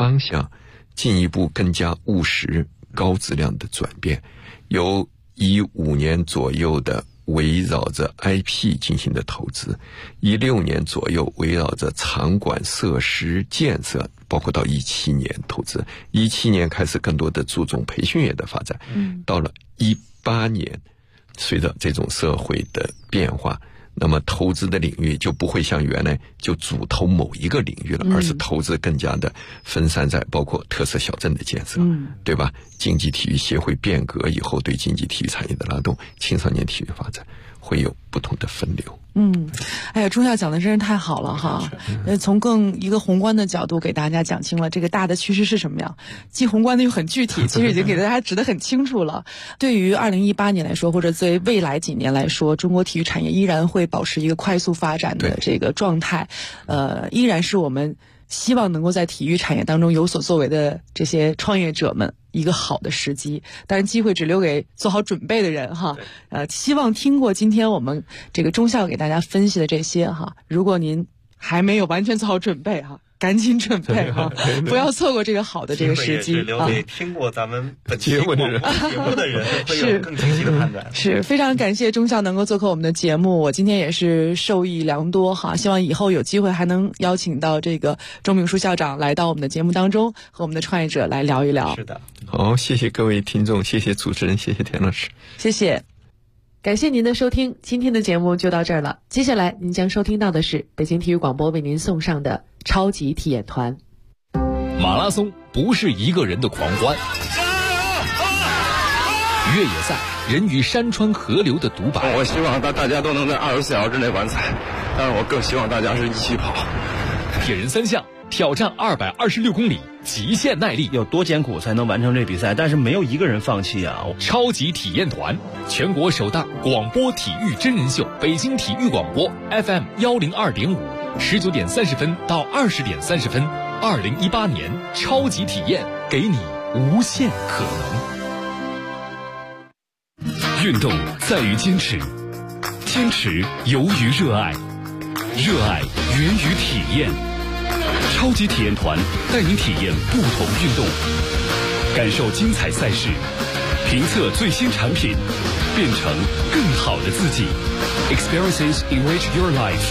方向进一步更加务实高质量的转变，由15年左右的围绕着 IP 进行的投资，16年左右围绕着场馆设施建设，包括到17年投资，17年开始更多的注重培训业的发展，到了18年，随着这种社会的变化，那么投资的领域就不会像原来就主投某一个领域了，而是投资更加的分散在包括特色小镇的建设，对吧？竞技体育协会变革以后对竞技体育产业的拉动，青少年体育发展会有不同的分流。 哎呀，钟校讲的真是太好了哈！从更一个宏观的角度给大家讲清了这个大的趋势是什么样，既宏观的又很具体，其实已经给大家指得很清楚了。对于2018年来说，或者对未来几年来说，中国体育产业依然会保持一个快速发展的这个状态，依然是我们希望能够在体育产业当中有所作为的这些创业者们一个好的时机，当然机会只留给做好准备的人哈。希望听过今天我们这个钟校给大家分析的这些哈，如果您还没有完全做好准备哈，赶紧准备哈，不要错过这个好的这个时机。 留给听过咱们本期节目的人会有更清晰的判断。 是非常感谢钟校能够做客我们的节目，我今天也是受益良多哈。希望以后有机会还能邀请到这个钟炳书校长来到我们的节目当中，和我们的创业者来聊一聊。 是的， 好，谢谢各位听众，谢谢主持人，谢谢田老师， 谢谢。 感谢您的收听，今天的节目就到这儿了。接下来您将收听到的是北京体育广播为您送上的超级体验团。 马拉松不是一个人的狂欢，越野赛人与山川河流的独白。 我希望大家都能在24小时之内完赛，但是我更希望大家是一起跑。 铁人三项挑战226公里，极限耐力， 有多艰苦才能完成这比赛？但是没有一个人放弃啊！ 超级体验团，全国首档广播体育真人秀，北京体育广播 FM 102.5，19点30分到20点30分，2018年超级体验，给你无限可能。运动在于坚持，坚持由于热爱，热爱源于体验。超级体验团带您体验不同运动，感受精彩赛事，评测最新产品，变成更好的自己。Experiences enrich your life。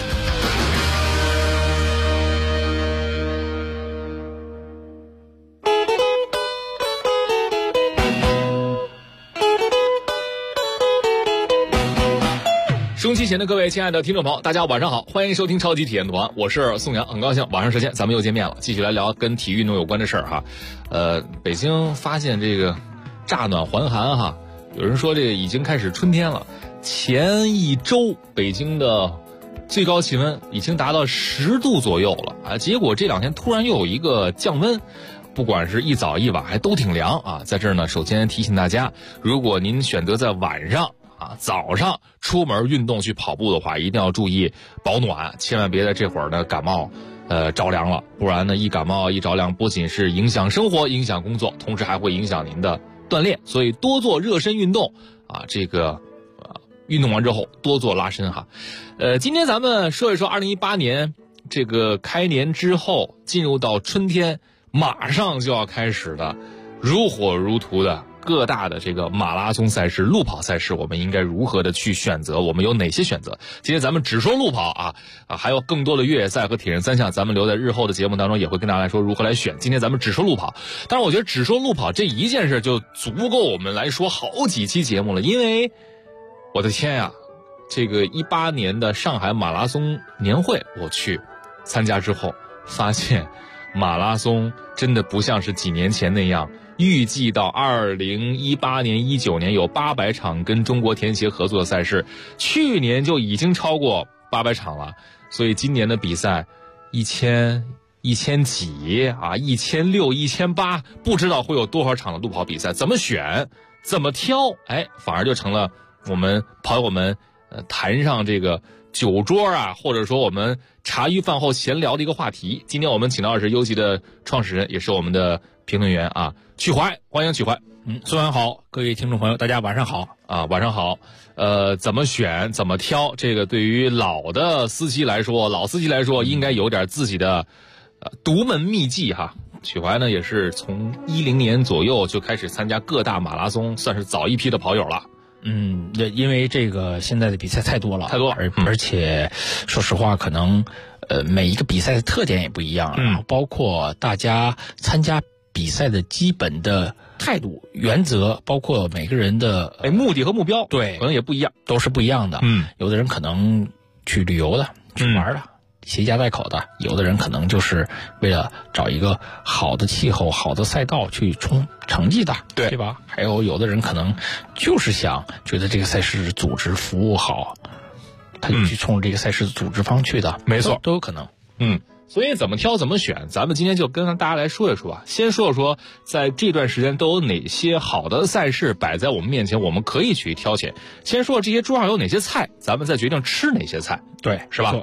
收音机前的各位亲爱的听众朋友，大家晚上好，欢迎收听超级体验团，我是宋阳，很高兴晚上时间咱们又见面了，继续来聊跟体育运动有关的事儿哈。北京发现这个乍暖还寒哈，有人说这个已经开始春天了，前一周北京的最高气温已经达到10度左右了啊，结果这两天突然又有一个降温。不管是一早一晚还都挺凉啊，在这儿呢，首先提醒大家，如果您选择在晚上早上出门运动去跑步的话，一定要注意保暖，千万别在这会儿呢感冒着凉了，不然呢一感冒一着凉，不仅是影响生活影响工作，同时还会影响您的锻炼，所以多做热身运动啊，这个运动完之后多做拉伸哈。今天咱们说一说2018年这个开年之后进入到春天马上就要开始的如火如荼的各大的这个马拉松赛事、路跑赛事，我们应该如何的去选择？我们有哪些选择？今天咱们只说路跑还有更多的越野赛和铁人三项，咱们留在日后的节目当中也会跟大家来说如何来选。今天咱们只说路跑，但是我觉得只说路跑这一件事就足够我们来说好几期节目了，因为我的天呀，这个18年的上海马拉松年会我去参加之后，发现马拉松真的不像是几年前那样，预计到2018年、19年有800场跟中国田协合作的赛事，去年就已经超过800场了。所以今年的比赛1000几1600、1800，不知道会有多少场的路跑比赛，怎么选怎么挑，反而就成了我们跑友们谈上这个酒桌或者说我们茶余饭后闲聊的一个话题。今天我们请到的是优级的创始人，也是我们的评论员曲怀，欢迎曲怀。 宋阳好，各位听众朋友，大家晚上好晚上好。怎么选怎么挑，这个对于老司机来说应该有点自己的独门秘籍哈。 曲怀呢也是从10年左右就开始参加各大马拉松，算是早一批的跑友了。 因为这个现在的比赛太多了，而且说实话，可能每一个比赛的特点也不一样，然后包括大家参加比赛的基本的态度、原则，包括每个人的目的和目标， 对， 可能也不一样， 都是不一样的。有的人可能去旅游的，去玩的。携家带口的，有的人可能就是为了找一个好的气候、好的赛道去冲成绩的，对吧？还有的人可能就是想觉得这个赛事组织服务好，他就去冲这个赛事组织方去的， 没错， 都有可能。 所以怎么挑怎么选，咱们今天就跟大家来说一说啊。先说说在这段时间都有哪些好的赛事摆在我们面前，我们可以去挑选。先说这些桌上有哪些菜，咱们再决定吃哪些菜， 对， 是吧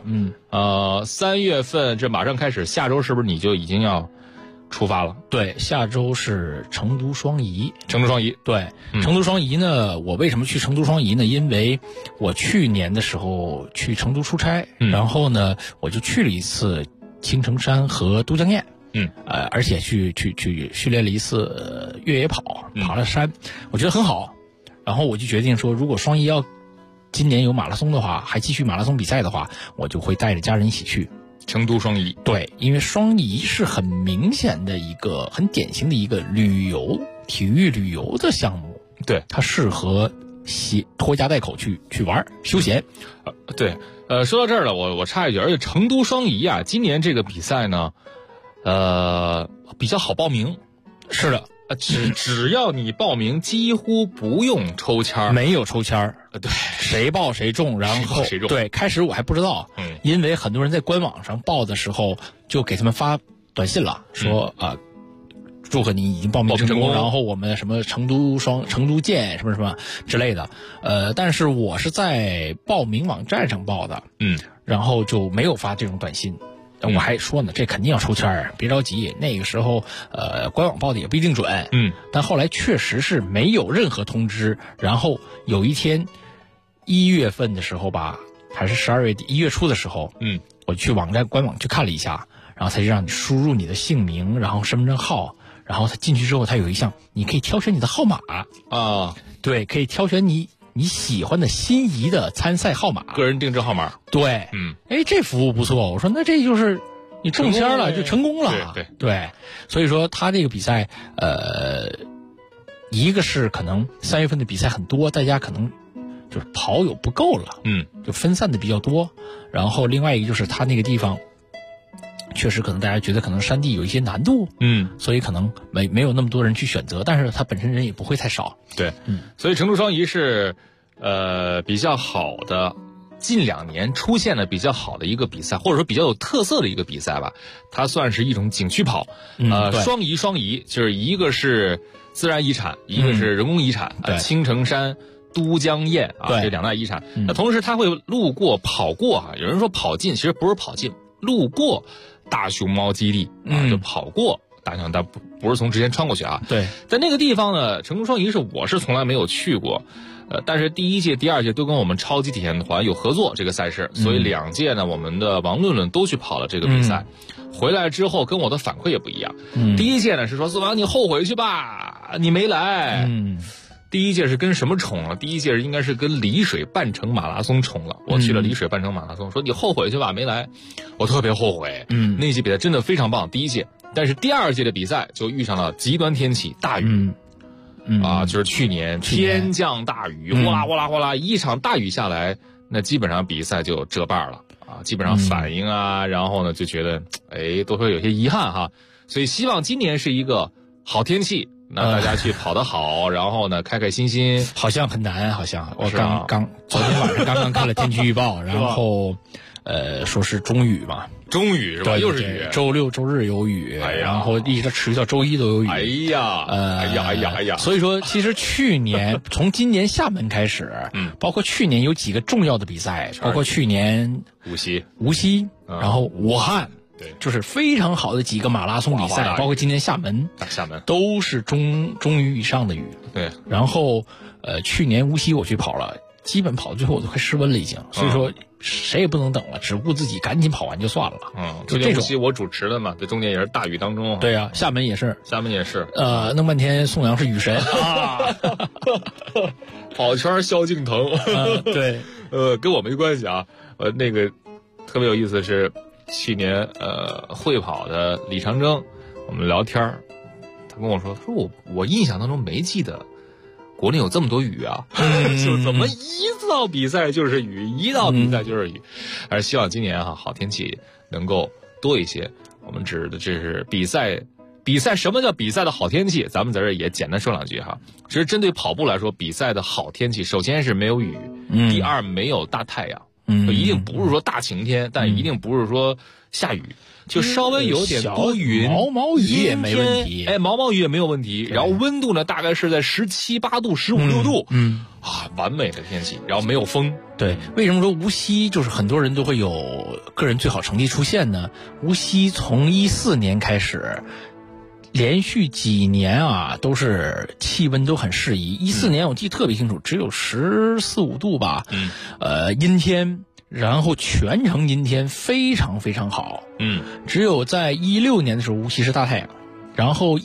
？3月份这马上开始，下周是不是你就已经要出发了？ 对，下周是成都双遗。对，成都双遗呢，我为什么去成都双遗呢？因为我去年的时候去成都出差，然后呢，我就去了一次青城山和都江堰，而且去训练了一次越野跑，爬了山，我觉得很好。然后我就决定说，如果双遗要今年有马拉松的话，还继续马拉松比赛的话，我就会带着家人一起去成都双遗。 对，因为双遗是很明显的一个很典型的一个体育旅游的项目， 对， 它适合拖家带口去玩休闲。 对，说到这儿了，我插一句，而且成都双遗啊，今年这个比赛呢，比较好报名。 是的， 只要你报名，几乎不用抽签， 没有抽签， 对， 谁报谁中，然后谁中。 对，开始我还不知道，因为很多人在官网上报的时候就给他们发短信了，说祝贺你已经报名成功，然后我们什么成都见什么什么之类的，但是我是在报名网站上报的，然后就没有发这种短信。我还说呢，这肯定要抽签，别着急。那个时候，官网报的也不一定准，但后来确实是没有任何通知。然后有一天，1月份的时候吧，还是12月底1月初的时候，我去官网去看了一下，然后他就让你输入你的姓名，然后身份证号，然后他进去之后，他有一项你可以挑选你的号码啊， 对，可以挑选你喜欢的心仪的参赛号码， 个人定制号码。 对，这服务不错。我说那这就是你中签了，就成功了。对，所以说他这个比赛，一个是可能3月份的比赛很多，大家可能就是跑友不够了，就分散的比较多。然后另外一个就是他那个地方，确实可能大家觉得可能山地有一些难度，所以可能没有那么多人去选择，但是它本身人也不会太少。 对，所以成都双遗是比较好的，近2年出现的比较好的一个比赛，或者说比较有特色的一个比赛吧。它算是一种景区跑，双遗就是一个是自然遗产，一个是人工遗产，青城山、都江堰啊，这2大遗产。那同时它会跑过有人说跑进，其实不是跑进，路过大熊猫基地就跑过大熊猫，但不是从之前穿过去啊。 对， 在那个地方呢，成都双遗我是从来没有去过，但是第1届、第2届都跟我们超级体验团有合作这个赛事，所以2届呢，我们的王论论都去跑了这个比赛。回来之后跟我的反馈也不一样。第1届呢是说四王你后悔去吧，你没来。第1届是跟什么冲了？第1届应该是跟丽水半程马拉松冲了。我去了丽水半程马拉松，说你后悔去吧，没来。我特别后悔。那届比赛真的非常棒，第1届。但是第2届的比赛就遇上了极端天气，大雨。就是去年天降大雨，哗啦哗啦，一场大雨下来，那基本上比赛就折半了啊，基本上反应然后呢就觉得都会有些遗憾哈。所以希望今年是一个好天气。那大家去跑得好，然后呢，开开心心， 好像很难，好像我昨天晚上刚看了天气预报，然后说是中雨嘛， 中雨是吧？又是雨， 周6、周日有雨，然后一直持续到周1都有雨。 哎呀， 所以说，其实去年从今年厦门开始，包括去年有几个重要的比赛，包括去年无锡，然后武汉。 对， 就是非常好的几个马拉松比赛，包括今年厦门都是中雨以上的雨。 对， 然后去年无锡我去跑了，基本跑到最后我都快失温了已经。所以说谁也不能等了，只顾自己赶紧跑完就算了。 就这种我主持的嘛，这中间也是大雨当中。 对啊，厦门也是。 弄半天宋阳是雨神啊， 跑圈萧敬腾。 对， 跟我没关系啊。那个特别有意思的是，去年会跑的李长征，我们聊天，他跟我说我印象当中没记得国内有这么多雨啊，就怎么一到比赛就是雨，一到比赛就是雨。还是希望今年好天气能够多一些。我们指的这是比赛，什么叫比赛的好天气？咱们在这也简单说两句哈。其实针对跑步来说，比赛的好天气，首先是没有雨，第二没有大太阳，一定不是说大晴天，但一定不是说下雨。就稍微有点多云， 毛雨也没问题， 毛雨也没有问题。然后温度呢，大概是在17、8度、15、6度，完美的天气。然后没有风。 对，为什么说无锡就是很多人都会有个人最好成绩出现呢？无锡从14年开始，连续几年都是气温都很适宜。14年我记得特别清楚，只有14、15度吧，阴天。然后全程阴天，非常非常好。只有在16年的时候，无锡是大太阳。然后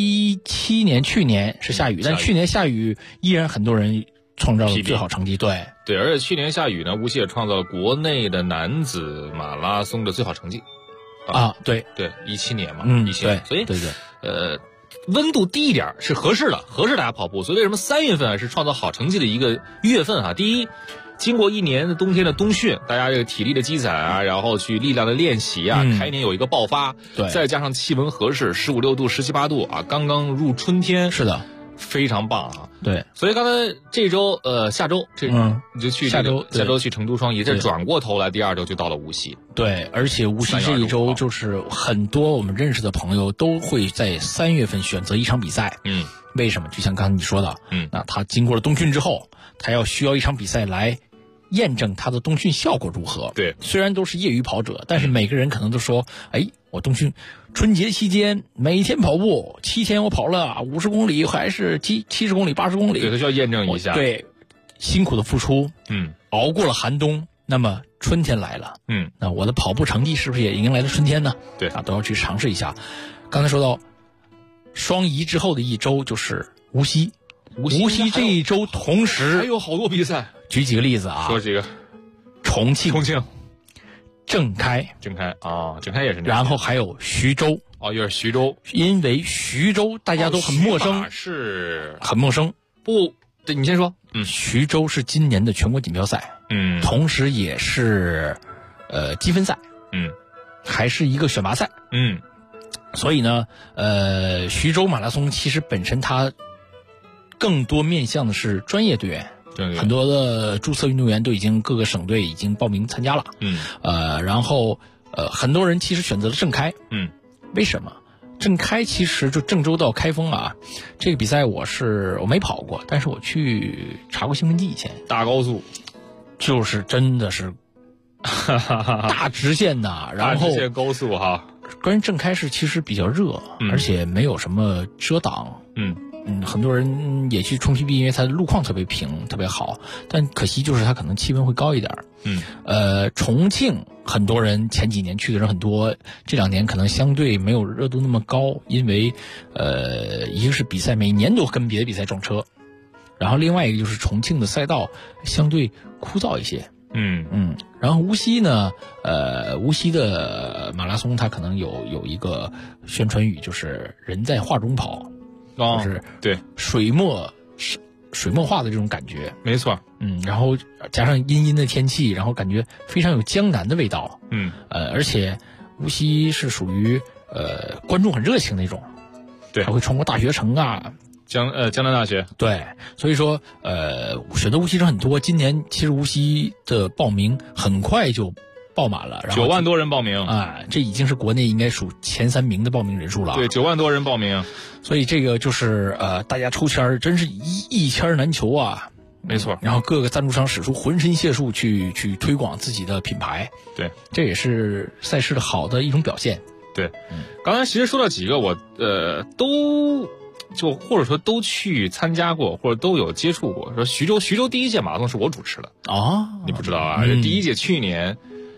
17年去年是下雨，但去年下雨依然很多人创造了最好成绩。对， 而且去年下雨呢，无锡也创造了国内的男子马拉松的最好成绩。 对 ，17年嘛，17年，所以对， 温度低一点是合适的，合适大家跑步。所以为什么3月份是创造好成绩的一个月份第一，经过1年的冬天的冬训，大家这个体力的积攒然后去力量的练习开年有一个爆发， 对， 再加上气温合适，15、6度、17、8度刚刚入春天， 是的， 非常棒对， 所以刚才这周下周你就去下周去成都双遗，这转过头来第2周就到了无锡。 对，而且无锡这一周就是很多我们认识的朋友都会在3月份选择一场比赛。为什么？就像刚才你说的，那他经过了冬训之后，他需要一场比赛来验证他的冬训效果如何。 对， 虽然都是业余跑者，但是每个人可能都说，我冬训春节期间每天跑步7天，我跑了50公里，还是70公里、80公里， 对，他需要验证一下。 对，辛苦的付出，熬过了寒冬，那么春天来了，那我的跑步成绩是不是也迎来了春天呢？ 对都要去尝试一下。刚才说到双遗之后的一周就是无锡这一周同时还有好多比赛。 举几个例子说几个。 重庆、 郑开也是。 然后还有徐州。 又是徐州。 因为徐州大家都很陌生， 是很陌生。 不，对，你先说。 徐州是今年的全国锦标赛，同时也是积分赛，还是一个选拔赛，所以呢，徐州马拉松其实本身它更多面向的是专业队员。很多的注册运动员都已经各个省队已经报名参加了。然后很多人其实选择了郑开。为什么？郑开其实就郑州到开封这个比赛我没跑过，但是我去查过新闻记，以前大高速， 就是真的是大直线然后大直线高速关于郑开是其实比较热，而且没有什么遮挡。很多人也去冲 PB， 因为它的路况特别平，特别好，但可惜就是它可能气温会高一点。重庆很多人前几年去的人很多，这2年可能相对没有热度那么高，因为一个是比赛每年都跟别的比赛撞车，然后另外一个就是重庆的赛道相对枯燥一些。然后无锡呢，无锡的马拉松它可能有一个宣传语，就是人在画中跑。就是对水墨画的这种感觉， 没错。 然后加上阴阴的天气，然后感觉非常有江南的味道。而且无锡是属于观众很热情那种， 对， 还会穿过大学城江南大学。 对，所以说选择无锡人很多。今年其实无锡的报名很快就爆满了 ，9万多人报名这已经是国内应该属前3名的报名人数了。 对，9万多人报名， 所以这个就是大家抽签真是一签难求没错。 然后各个赞助商使出浑身解数去推广自己的品牌。 对， 这也是赛事的好的一种表现。 对，刚才其实说到几个我都就或者说都去参加过，或者都有接触过。说徐州第一届马拉松是我主持的你不知道啊？第一届去年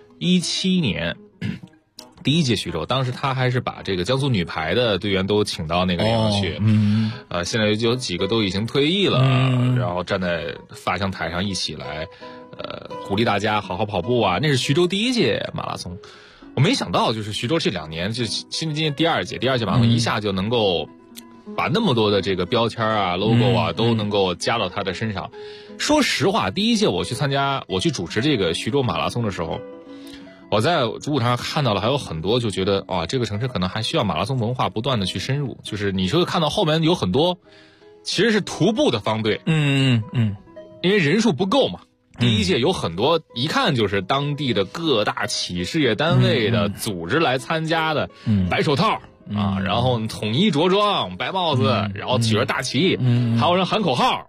17年。第一届徐州，当时他还是把这个江苏女排的队员都请到那个地方去，现在有几个都已经退役了，然后站在发枪台上一起来，鼓励大家好好跑步啊。那是徐州第一届马拉松，我没想到就是徐州这2年，就今年第二届马拉松一下就能够把那么多的这个标签啊、logo 啊都能够加到他的身上。说实话，第一届我去主持这个徐州马拉松的时候。我在主舞台上看到了，还有很多就觉得这个城市可能还需要马拉松文化不断的去深入。就是你会看到后面有很多其实是徒步的方队，因为人数不够嘛。第一届有很多一看就是当地的各大企事业单位的组织来参加的，白手套然后统一着装，白帽子，然后举着大旗，还有人喊口号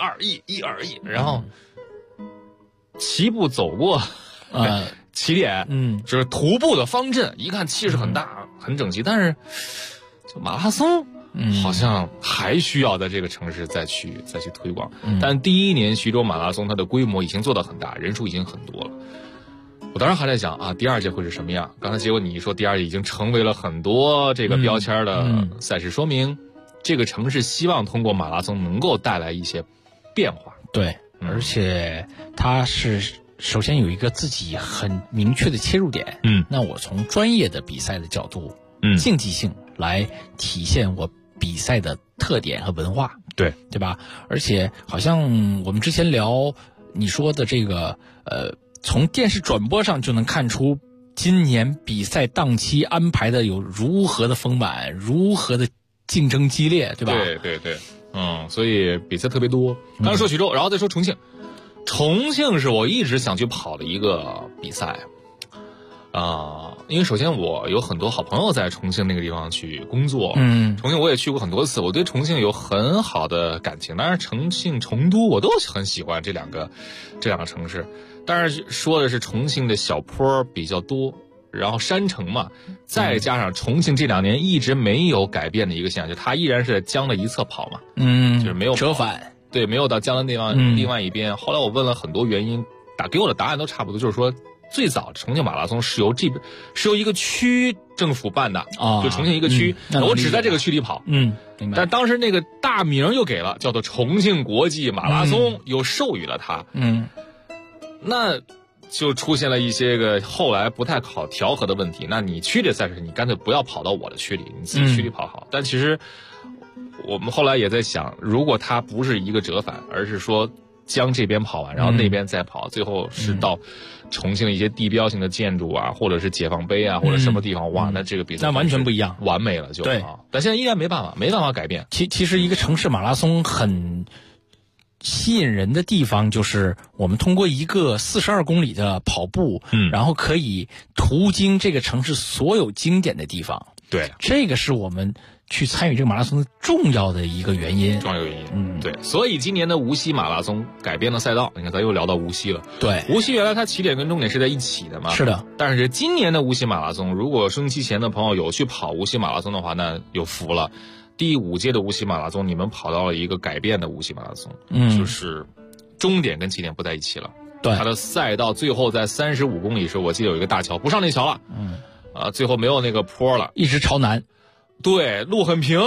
121，然后齐步走过起点，就是徒步的方阵，一看气势很大，很整齐。但是，就马拉松，好像还需要在这个城市再去推广。但第一年徐州马拉松，它的规模已经做到很大，人数已经很多了。我当时还在想第二届会是什么样？刚才结果你一说，第二届已经成为了很多这个标签的赛事，说明这个城市希望通过马拉松能够带来一些变化。 对，而且它是。首先有一个自己很明确的切入点，那我从专业的比赛的角度，竞技性来体现我比赛的特点和文化，对吧？而且好像我们之前聊你说的这个，从电视转播上就能看出今年比赛档期安排的有如何的丰满，如何的竞争激烈，对吧？ 对，所以比赛特别多。刚才说徐州，然后再说重庆。重庆是我一直想去跑的一个比赛，因为首先我有很多好朋友在重庆那个地方去工作，重庆我也去过很多次，我对重庆有很好的感情。当然，重庆、成都我都很喜欢这两个城市。但是说的是重庆的小坡比较多，然后山城嘛，再加上重庆这2年一直没有改变的一个现象，就它依然是江的一侧跑嘛，就是没有折返。 对，没有到江的另外一边。后来我问了很多原因，给我的答案都差不多，就是说最早重庆马拉松是由一个区政府办的就重庆一个区，我只在这个区里跑， 明白。 但当时那个大名又给了，叫做重庆国际马拉松，又授予了它，那就出现了一些个后来不太好调和的问题。那你区里赛事，你干脆不要跑到我的区里，你自己区里跑好。但其实。我们后来也在想，如果它不是一个折返，而是说江这边跑完，然后那边再跑，最后是到重庆的一些地标性的建筑啊，或者是解放碑啊，或者什么地方，哇，那这个比赛那完全不一样， 完美了就。 对， 但现在依然没办法改变。 其实一个城市马拉松很吸引人的地方，就是我们通过一个42公里的跑步，然后可以途经这个城市所有经典的地方。 对， 这个是我们去参与这个马拉松的重要的一个原因。 对，所以今年的无锡马拉松改变了赛道。你看，咱又聊到无锡了。 对， 无锡原来它起点跟终点是在一起的嘛。 是的。 但是今年的无锡马拉松，如果收音机前的朋友有去跑无锡马拉松的话，那有福了。第5届的无锡马拉松，你们跑到了一个改变的无锡马拉松，就是终点跟起点不在一起了。 对， 它的赛道最后在35公里时候，我记得有一个大桥，不上那桥了。最后没有那个坡了， 一直朝南。 对，路很平。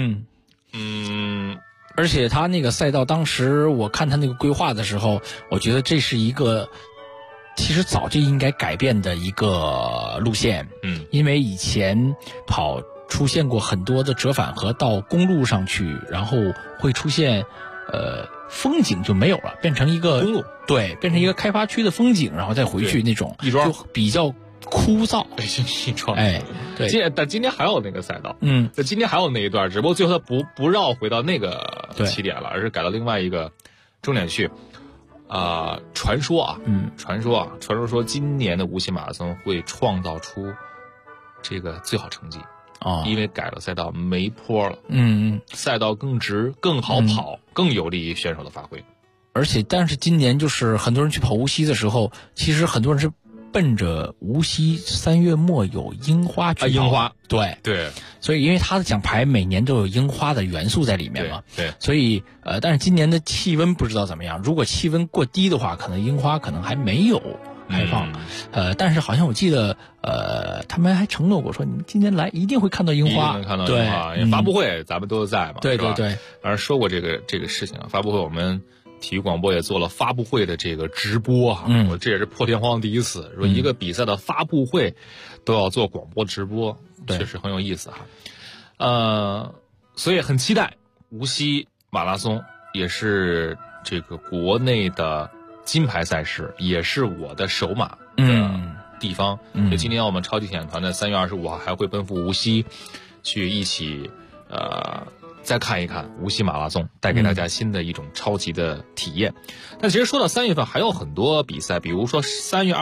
而且他那个赛道，当时我看他那个规划的时候，我觉得这是一个其实早就应该改变的一个路线。因为以前跑出现过很多的折返和到公路上去，然后会出现风景就没有了，变成一个公路， 对，变成一个开发区的风景，然后再回去那种，就比较枯燥。 北京亦庄， 对。 但今天还有那个赛道，今天还有那一段，只不过最后它不绕回到那个起点了，而是改到另外一个终点去。传说说今年的无锡马拉松会创造出这个最好成绩。因为改了赛道，没坡了，赛道更直，更好跑，更有利于选手的发挥。 但是今年就是很多人去跑无锡的时候，其实很多人是奔着无锡3月末有樱花去跑。 樱花， 对对， 所以因为它的奖牌每年都有樱花的元素在里面嘛， 对， 所以但是今年的气温不知道怎么样，如果气温过低的话，可能樱花可能还没有开放，但是好像我记得他们还承诺过说，你们今年来一定会看到樱花， 能看到樱花，因为发布会咱们都在嘛， 对对对， 反正说过这个事情啊，发布会我们体育广播也做了发布会的这个直播哈，我这也是破天荒第一次，说一个比赛的发布会都要做广播直播，确实很有意思哈。所以很期待无锡马拉松，也是这个国内的金牌赛事，也是我的首马的地方。就今年我们超级体验团的3月25号还会奔赴无锡，去一起再看一看无锡马拉松，带给大家新的一种超级的体验。但其实说到3月份还有很多比赛，比如说3月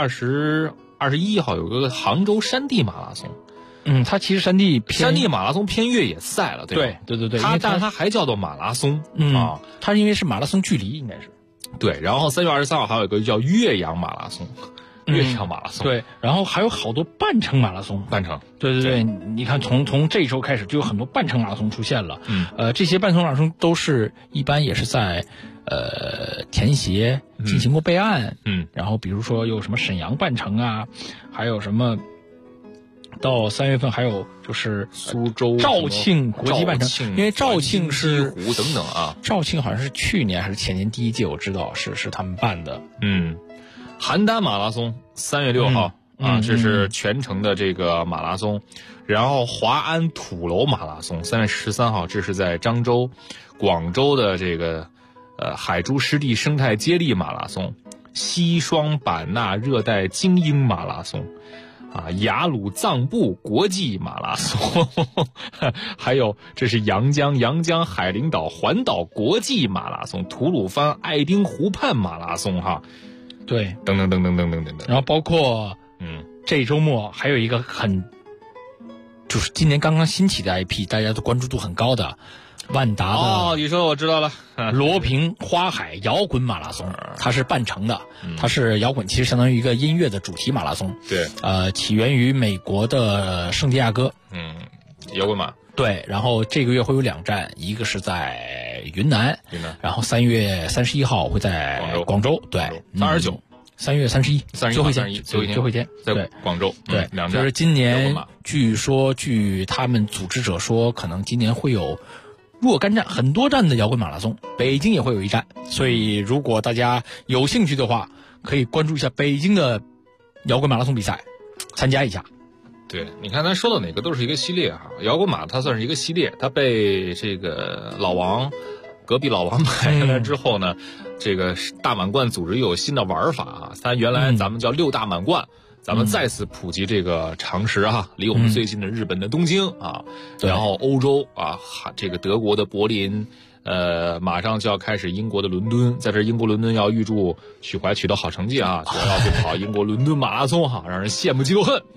21号有个杭州山地马拉松。 它其实山地马拉松偏越野赛了，对吧？ 对， 但是它还叫做马拉松它因为是马拉松距离应该是。 对，然后3月23号还有一个叫岳阳马拉松。 对，然后还有好多半程马拉松，对，你看从这一周开始就有很多半程马拉松出现了，这些半程马拉松都是一般也是在田协进行过备案，然后比如说有什么沈阳半程啊，还有什么到3月份还有就是苏州肇庆国际半程，因为肇庆是湖等等啊， 肇庆好像是去年还是前年第一届，我知道是他们办的， 邯郸马拉松3月6号这是全程的这个马拉松，然后华安土楼马拉松3月13号，这是在漳州，广州的这个海珠湿地生态接力马拉松，西双版纳热带精英马拉松。雅鲁藏布国际马拉松，还有这是阳江海陵岛环岛国际马拉松，吐鲁番爱丁湖畔马拉松哈， 对， 等等， 然后包括这周末还有一个就是今年刚刚兴起的 IP， 大家都关注度很高的万达的你说我知道了， 罗平花海摇滚马拉松，它是半程的，它是摇滚，其实相当于一个音乐的主题马拉松。 对， 起源于美国的圣地亚哥， 摇滚马。 对，然后这个月会有2站，一个是在云南，然后3月31号会在广州，对，3月31，最后一天， 在广州， 对 ，2站。 就是今年，据他们组织者说，可能今年会有若干站，很多站的摇滚马拉松，北京也会有1站，所以如果大家有兴趣的话，可以关注一下北京的摇滚马拉松比赛，参加一下。 对，你看咱说的哪个都是一个系列哈，摇滚马它算是一个系列，它被这个隔壁老王买下来之后呢，这个大满贯组织又有新的玩法啊，它原来咱们叫6大满贯。咱们再次普及这个常识哈，离我们最近的日本的东京然后欧洲这个德国的柏林，马上就要开始英国的伦敦，在这英国伦敦要预祝许怀取得好成绩啊，就要去跑英国伦敦马拉松让人羡慕嫉妒恨。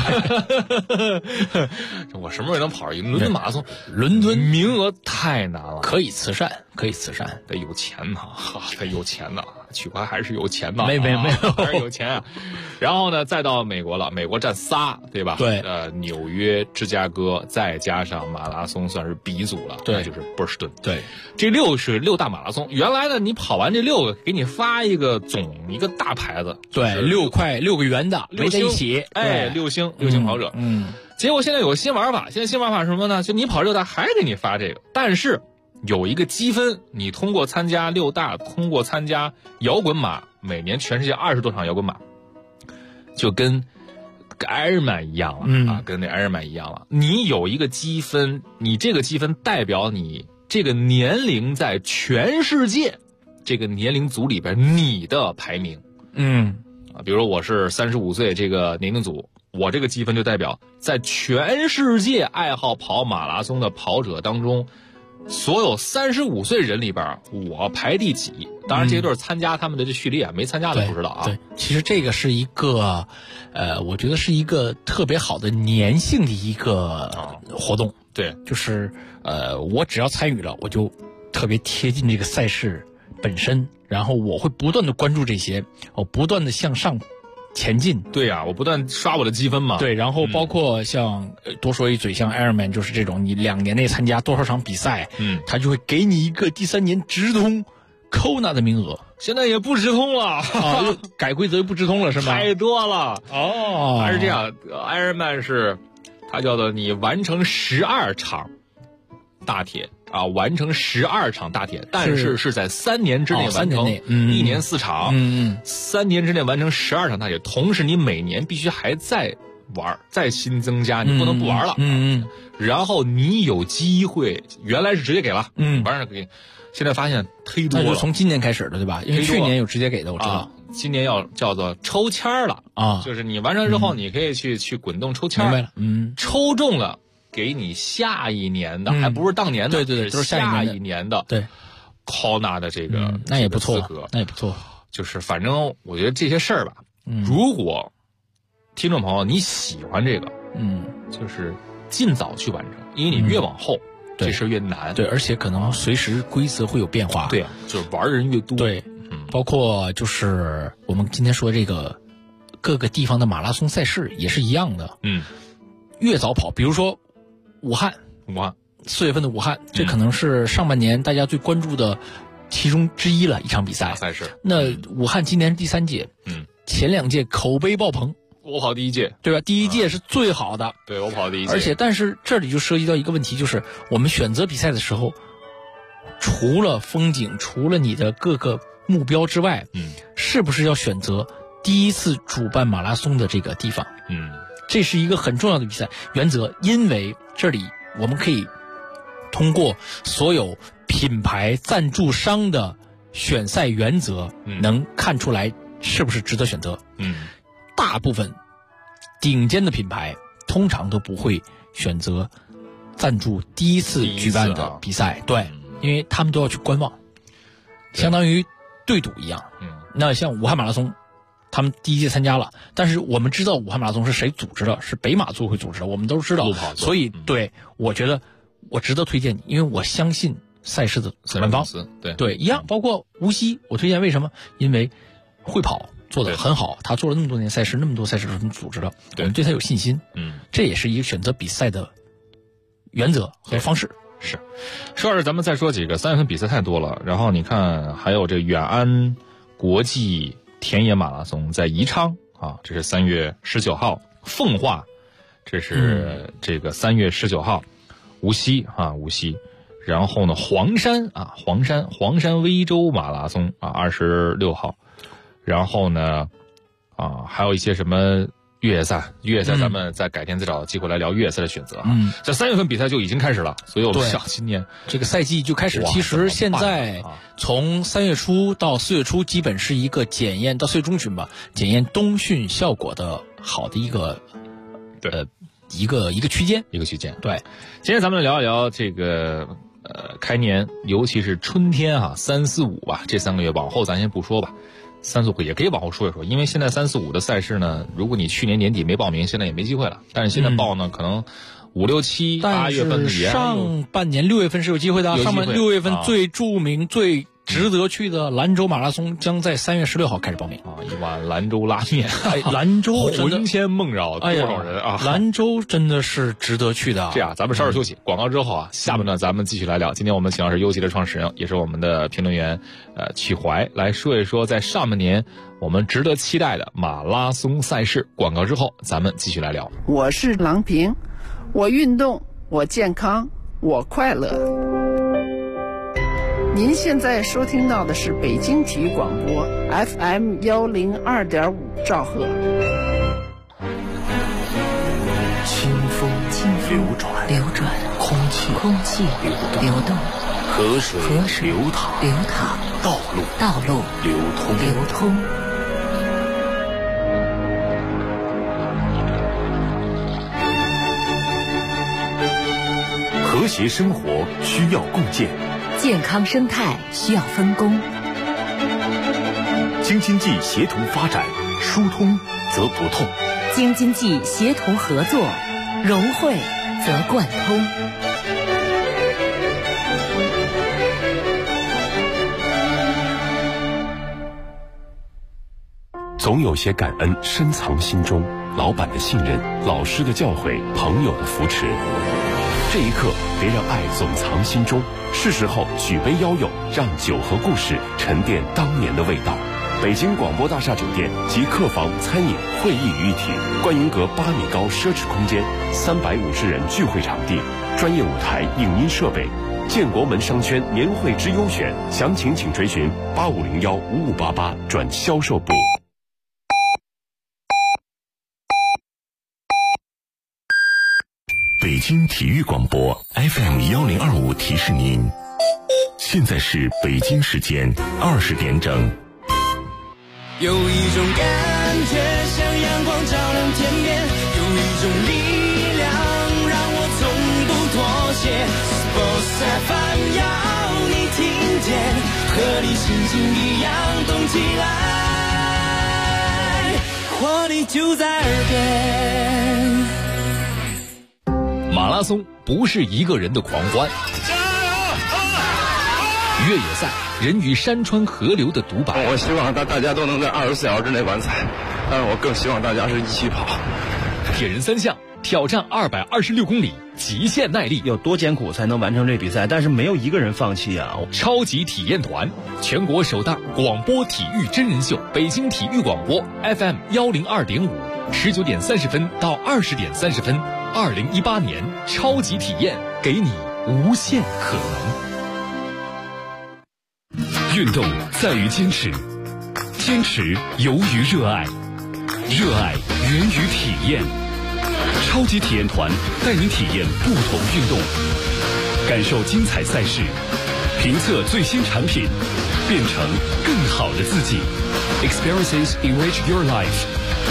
我什么时候能跑上伦敦马拉松？伦敦名额太难了， 可以慈善， 得有钱呐，得有钱呐。许怀还是有钱的， 没有， 还是有钱啊。然后呢，再到美国了，美国占仨，对吧？ 对， 纽约、芝加哥，再加上马拉松算是鼻祖了， 对， 那就是波士顿。 对， 这6大马拉松。原来呢，你跑完这6个，给你发一个大牌子， 对，6个圆的围在一起， 六星跑者。结果现在有个新玩法，是什么呢？就你跑6大还给你发这个，但是有一个积分，你通过参加6大，通过参加摇滚马，每年全世界20多场摇滚马，就跟 Ironman 一样了跟那 Ironman 一样了。你有一个积分，你这个积分代表你这个年龄在全世界这个年龄组里边你的排名。比如说我是35岁这个年龄组，我这个积分就代表在全世界爱好跑马拉松的跑者当中，所有35岁人里边我排第几。当然这对参加他们的这序列没参加的不知道啊。 对，其实这个是一个我觉得是一个特别好的粘性的一个活动。 对， 就是我只要参与了，我就特别贴近这个赛事本身，然后我会不断的关注这些，我不断的向上前进。 对呀，我不断刷我的积分嘛。 对，然后包括像多说一嘴，像 Ironman 就是这种，你2年内参加多少场比赛，他就会给你一个第3年直通 Kona 的名额。 现在也不直通了改规则又不直通了是吗？ 太多了哦， 还是这样，Ironman 是它叫做你完成12场大铁啊，完成12场大铁，但是是在3年之内完成，1年4场，3年之内完成12场大铁，同时你每年必须还在玩，再新增加，你不能不玩了。然后你有机会，原来是直接给了，玩上给，现在发现忒多了。 那就从今年开始的对吧？因为去年有直接给的，我知道。 今年要叫做抽签了啊，就是你完成之后，你可以去滚动抽签。 明白了， 抽中了。给你下一年的，还不是当年的， 对， 都是下一年的， 对 ，Kona 的这个那也不错， 那也不错。就是反正我觉得这些事儿吧，如果听众朋友你喜欢这个，就是尽早去完成，因为你越往后，这事儿越难， 对，而且可能随时规则会有变化， 对，就是玩的人越多， 对，包括就是我们今天说这个各个地方的马拉松赛事也是一样的，越早跑，比如说。武汉4月份的武汉，这可能是上半年大家最关注的其中之一了，一场比赛。那武汉今年是第3届，前2届口碑爆棚。 我跑第1届， 对吧？第1届是最好的， 对我跑第1届。 而且，但是这里就涉及到一个问题，就是我们选择比赛的时候，除了风景，除了你的各个目标之外，是不是要选择第一次主办马拉松的这个地方？这是一个很重要的比赛原则，因为这里我们可以通过所有品牌赞助商的选赛原则，能看出来是不是值得选择。大部分顶尖的品牌通常都不会选择赞助第一次举办的比赛，对，因为他们都要去观望，相当于对赌一样。那像武汉马拉松。他们第1届参加了，但是我们知道武汉马拉松是谁组织的，是北马组会组织的，我们都知道。所以对，我觉得我值得推荐你，因为我相信赛事的主办方。对，一样，包括无锡，我推荐为什么？因为会跑做得很好，他做了那么多年赛事，那么多赛事是他们组织的，我们对他有信心。这也是一个选择比赛的原则和方式。 是，说到这，咱们再说几个3月份比赛太多了，然后你看还有这远安国际田野马拉松在宜昌啊，这是3月19号；奉化，这是这个3月19号；无锡，然后呢黄山威州马拉松啊26号，然后呢还有一些什么越野赛咱们再改天再找机会来聊越野赛的选择啊。在3月份比赛就已经开始了，所以我们想今年这个赛季就开始。其实现在从3月初到4月初，基本是一个检验到4月中旬吧，检验冬训效果的好的一个一个区间。对， 今天咱们聊一聊这个开年，尤其是春天3、4、5吧，这3个月往后咱先不说吧。3、4、5也可以往后说一说，因为现在3、4、5的赛事呢，如果你去年年底没报名，现在也没机会了。但是现在报呢，可能5、6、7、8月份也上半年6月份是有机会的。上半年6月份最著名、最值得去的兰州马拉松将在3月16号开始报名一碗兰州拉面， 兰州魂牵梦绕多少人啊！ 兰州真的是值得去的。 这样，咱们稍事休息，广告之后下面呢咱们继续来聊。今天我们请到是优奇的创始人，也是我们的评论员曲怀，来说一说在上半年我们值得期待的马拉松赛事。广告之后咱们继续来聊。 我是郎平，我运动，我健康，我快乐。您现在收听到的是北京体育广播 FM 102.5兆赫。 清风流转，空气流动，河水流淌，道路流通。 和谐生活需要共建， 健康生态需要分工。 京津冀协同发展，疏通则不痛； 京津冀协同合作，融汇则贯通。 走总有些感恩深藏心中，老板的信任，老师的教诲，朋友的扶持。这一刻，别让爱总藏心中，是时候举杯邀友，让酒和故事沉淀当年的味道。北京广播大厦酒店集客房、餐饮、会议于一体，观云阁8米高奢侈空间，350人聚会场地，专业舞台、影音设备。建国门商圈年会之优选，详情请垂询85015588转销售部。北京体育广播 FM1025提示您，现在是北京时间20点整。 有一种感觉像阳光照亮天边，有一种力量让我从不妥协。Sports FM 要你听见，和你心情一样动起来，活力就在耳边。 马拉松不是一个人的狂欢，越野赛人与山川河流的独白。 我希望大家都能在24小时之内完赛，但是我更希望大家是一起跑。 铁人3项挑战226公里，极限耐力， 有多艰苦才能完成这比赛？但是没有一个人放弃啊！ 超级体验团，全国首档广播体育真人秀，北京体育广播 FM102.5，19点30分到20点30分，2018年超级体验，给你无限可能。 运动在于坚持，坚持由于热爱，热爱源于体验。超级体验团带您体验不同运动，感受精彩赛事，评测最新产品，变成更好的自己。Experiences enrich your life。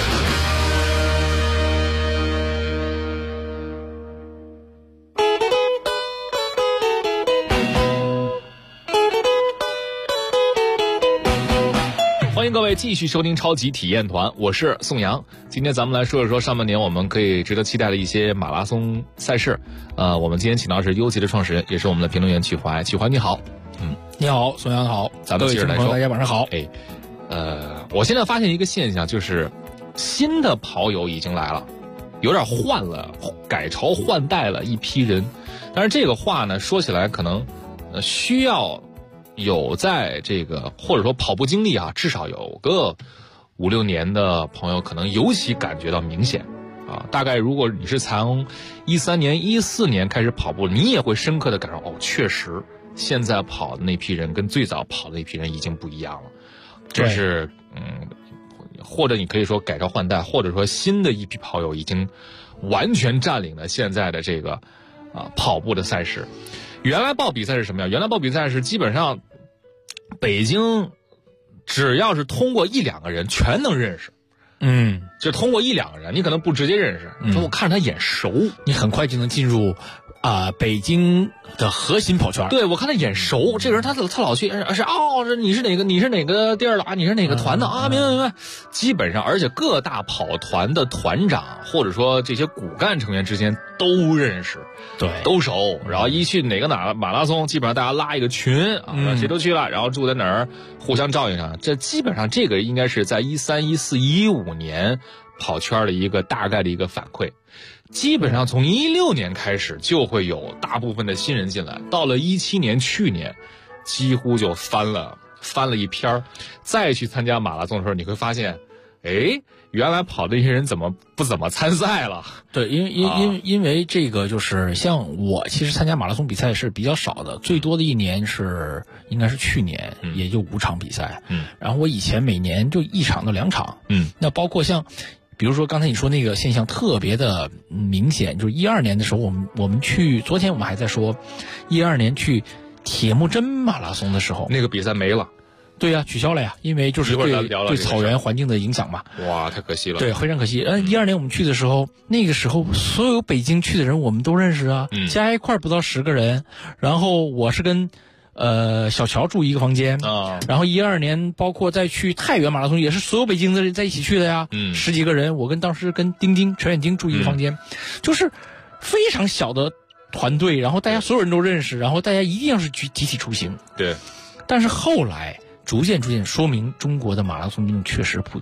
欢迎各位继续收听超级体验团，我是宋阳。今天咱们来说一说上半年我们可以值得期待的一些马拉松赛事。我们今天请到是优吉的创始人，也是我们的评论员曲怀。曲怀你好。 你好，宋阳好， 咱们接着来说。 大家晚上好。 我现在发现一个现象，就是新的跑友已经来了，有点换了，改朝换代了一批人。但是这个话呢，说起来可能需要有在这个或者说跑步经历啊，至少有个5-6年的朋友，可能尤其感觉到明显啊。大概如果你是从13年、14年开始跑步，你也会深刻的感受哦，确实现在跑的那批人跟最早跑的那批人已经不一样了。就是或者你可以说改朝换代，或者说新的一批跑友已经完全占领了现在的这个跑步的赛事。原来报比赛是什么样？原来报比赛是基本上北京只要是通过1-2个人全能认识，就通过1-2个人，你可能不直接认识，说我看着他眼熟， 你很快就能进入北京的核心跑圈。 对，我看他眼熟，这个人他老去是这你是哪个地儿的啊？你是哪个团的啊？明白。基本上，而且各大跑团的团长或者说这些骨干成员之间都认识， 对， 都熟。然后一去哪个马拉松，基本上大家拉一个群啊，谁都去了，然后住在哪儿，互相照应上。这基本上这个应该是在13、14、15年跑圈的一个大概的一个反馈。基本上从16年开始就会有大部分的新人进来，到了17年去年几乎就翻了一篇。再去参加马拉松的时候，你会发现原来跑的一些人不怎么参赛了。 对，因为这个就是像我其实参加马拉松比赛是比较少的，最多的一年应该是去年，也就5场比赛。然后我以前每年就1场到2场。那包括像比如说刚才你说那个现象特别的明显，就是12年的时候我们去，昨天我们还在说12年去铁木真马拉松的时候， 那个比赛没了。 对呀，取消了呀，因为就是对草原环境的影响嘛。 哇，太可惜了。 对，非常可惜。12年我们去的时候，那个时候所有北京去的人我们都认识啊，加一块不到10个人。然后我是跟小乔住一个房间啊。然后12年包括再去太原马拉松也是所有北京的人在一起去的呀，10几个人。我当时跟陈远丁住一个房间，就是非常小的团队，然后大家所有人都认识，然后大家一定要是集体出行。 对。 但是后来逐渐说明中国的马拉松运动确实普及了。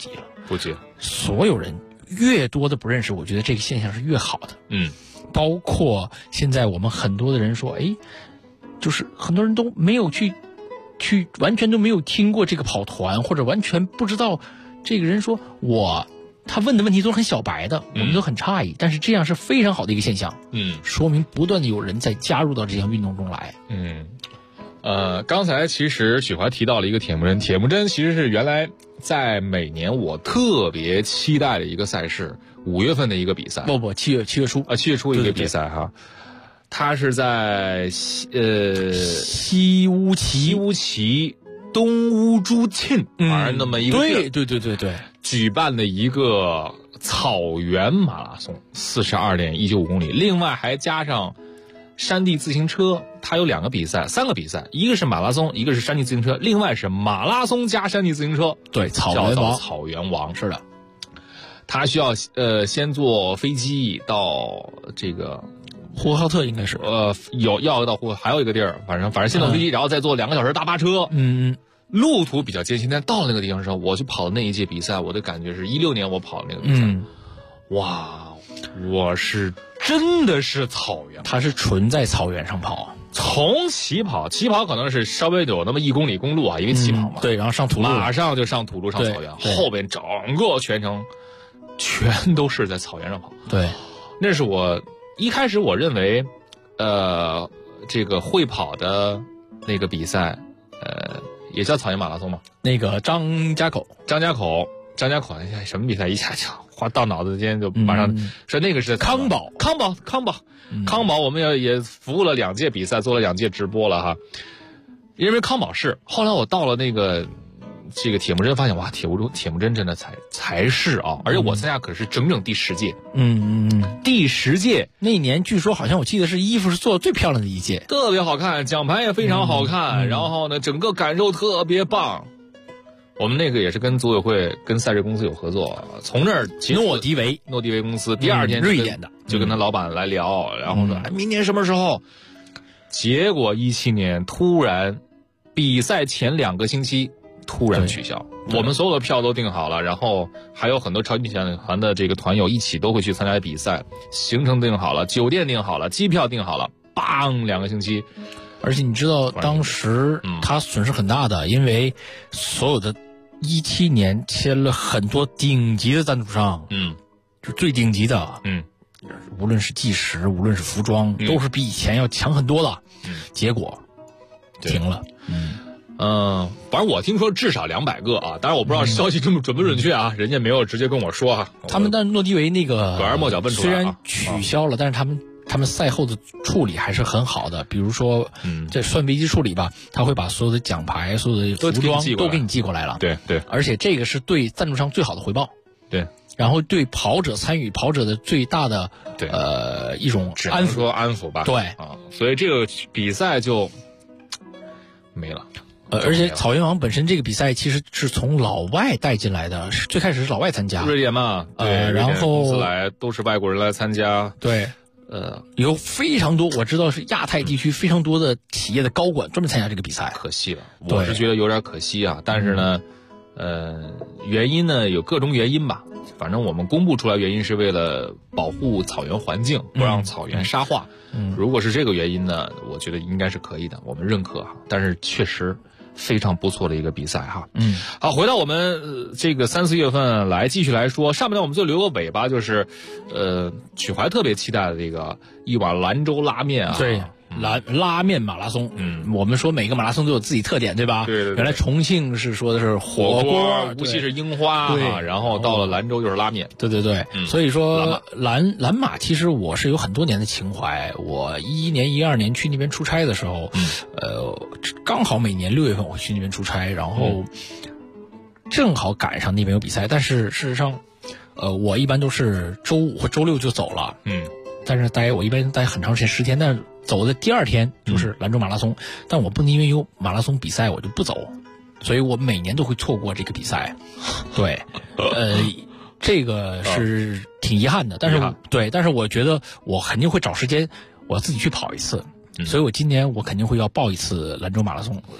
不接， 所有人越多的不认识，我觉得这个现象是越好的。包括现在我们很多的人说，就是很多人都没有去完全都没有听过这个跑团，或者完全不知道这个人说他问的问题都是很小白的，我们都很诧异。但是这样是非常好的一个现象，说明不断的有人在加入到这项运动中来。 刚才其实许华提到了一个铁木真，铁木真其实是原来在每年我特别期待的一个赛事，5月份的一个比赛。 7月初 7月初一个比赛哈。他是在西乌旗东乌朱沁而那么一个对举办的一个草原马拉松，42.195公里，另外还加上山地自行车，它有3个比赛，一个是马拉松，一个是山地自行车，另外是马拉松加山地自行车， 对，草原王是的。 他需要先坐飞机到这个呼和浩特，应该是要到还有一个地儿，反正先坐飞机，然后再坐2个小时大巴车，路途比较艰辛。但到了那个地方之后，我去跑的那一届比赛，我的感觉是16年我跑的那个比赛，哇，我是真的是草原， 它是纯在草原上跑， 从起跑可能是稍微有那么1公里公路啊，因为起跑嘛， 对，然后上土路， 马上就上土路上草原，后边整个全程全都是在草原上跑。 对， 那是我一开始我认为，这个会跑的那个比赛，也叫草原马拉松嘛。 那个张家口， 什么比赛？一下就到脑子间就马上说那个是康宝，我们也服务了2届比赛，做了2届直播了哈。因为康宝是，后来我到了那个这个铁木真，发现哇，铁木真真的才是啊！而且我参加可是整整第10届，第10届那一年，据说好像我记得是衣服是做的最漂亮的一届， 特别好看，奖牌也非常好看，然后呢，整个感受特别棒。我们那个也是跟组委会、跟赛事公司有合作，从那儿诺迪维公司，第2天瑞典的， 就跟他老板来聊，然后说明年什么时候？结果17年突然比赛前2个星期突然取消，我们所有的票都订好了，然后还有很多超级铁团的这个团友一起都会去参加比赛，行程订好了，酒店订好了，机票订好了，2个星期。 而且你知道当时他损失很大的，因为所有的17年签了很多顶级的赞助商，就最顶级的，无论是计时，无论是服装，都是比以前要强很多的，结果停了。 反正我听说至少200个啊，当然我不知道消息准不准确啊，人家没有直接跟我说哈。 他们但诺迪维那个拐弯抹角问出来， 虽然取消了，但是他们赛后的处理还是很好的，比如说，这算危机处理吧，他会把所有的奖牌、所有的服装都给你寄过来了。 对， 而且这个是对赞助商最好的回报。 对， 然后对跑者参与跑者的最大的一种安抚吧。 对啊，所以这个比赛就没了。 而且草原王本身这个比赛其实是从老外带进来的，最开始是老外参加， 瑞典嘛， 然后都是外国人来参加， 对。有非常多，我知道是亚太地区非常多的企业的高管专门参加这个比赛， 可惜了，我是觉得有点可惜啊。但是呢，原因呢有各种原因吧，反正我们公布出来原因是为了保护草原环境，不让草原沙化。如果是这个原因呢，我觉得应该是可以的，我们认可哈。但是确实非常不错的一个比赛哈。好，回到我们这个3、4月份来继续来说，上面呢我们就留个尾巴，就是曲怀特别期待的这个一碗兰州拉面啊。 对，拉面马拉松。我们说每个马拉松都有自己特点，对吧？ 对。 原来重庆是说的是火锅， 无锡是樱花啊，然后到了兰州就是拉面。 对。所以说兰马其实我是有很多年的情怀。我11年、12年去那边出差的时候，刚好每年6月份我会去那边出差，然后正好赶上那边有比赛。但是事实上，我一般都是周5或周6就走了。但是我一般待很长时间，10天，但是走的第2天就是兰州马拉松。但我不能因为有马拉松比赛我就不走，所以我每年都会错过这个比赛。对，这个是挺遗憾的。但是我觉得我肯定会找时间我自己去跑一次。所以我今年我肯定会要报一次兰州马拉松。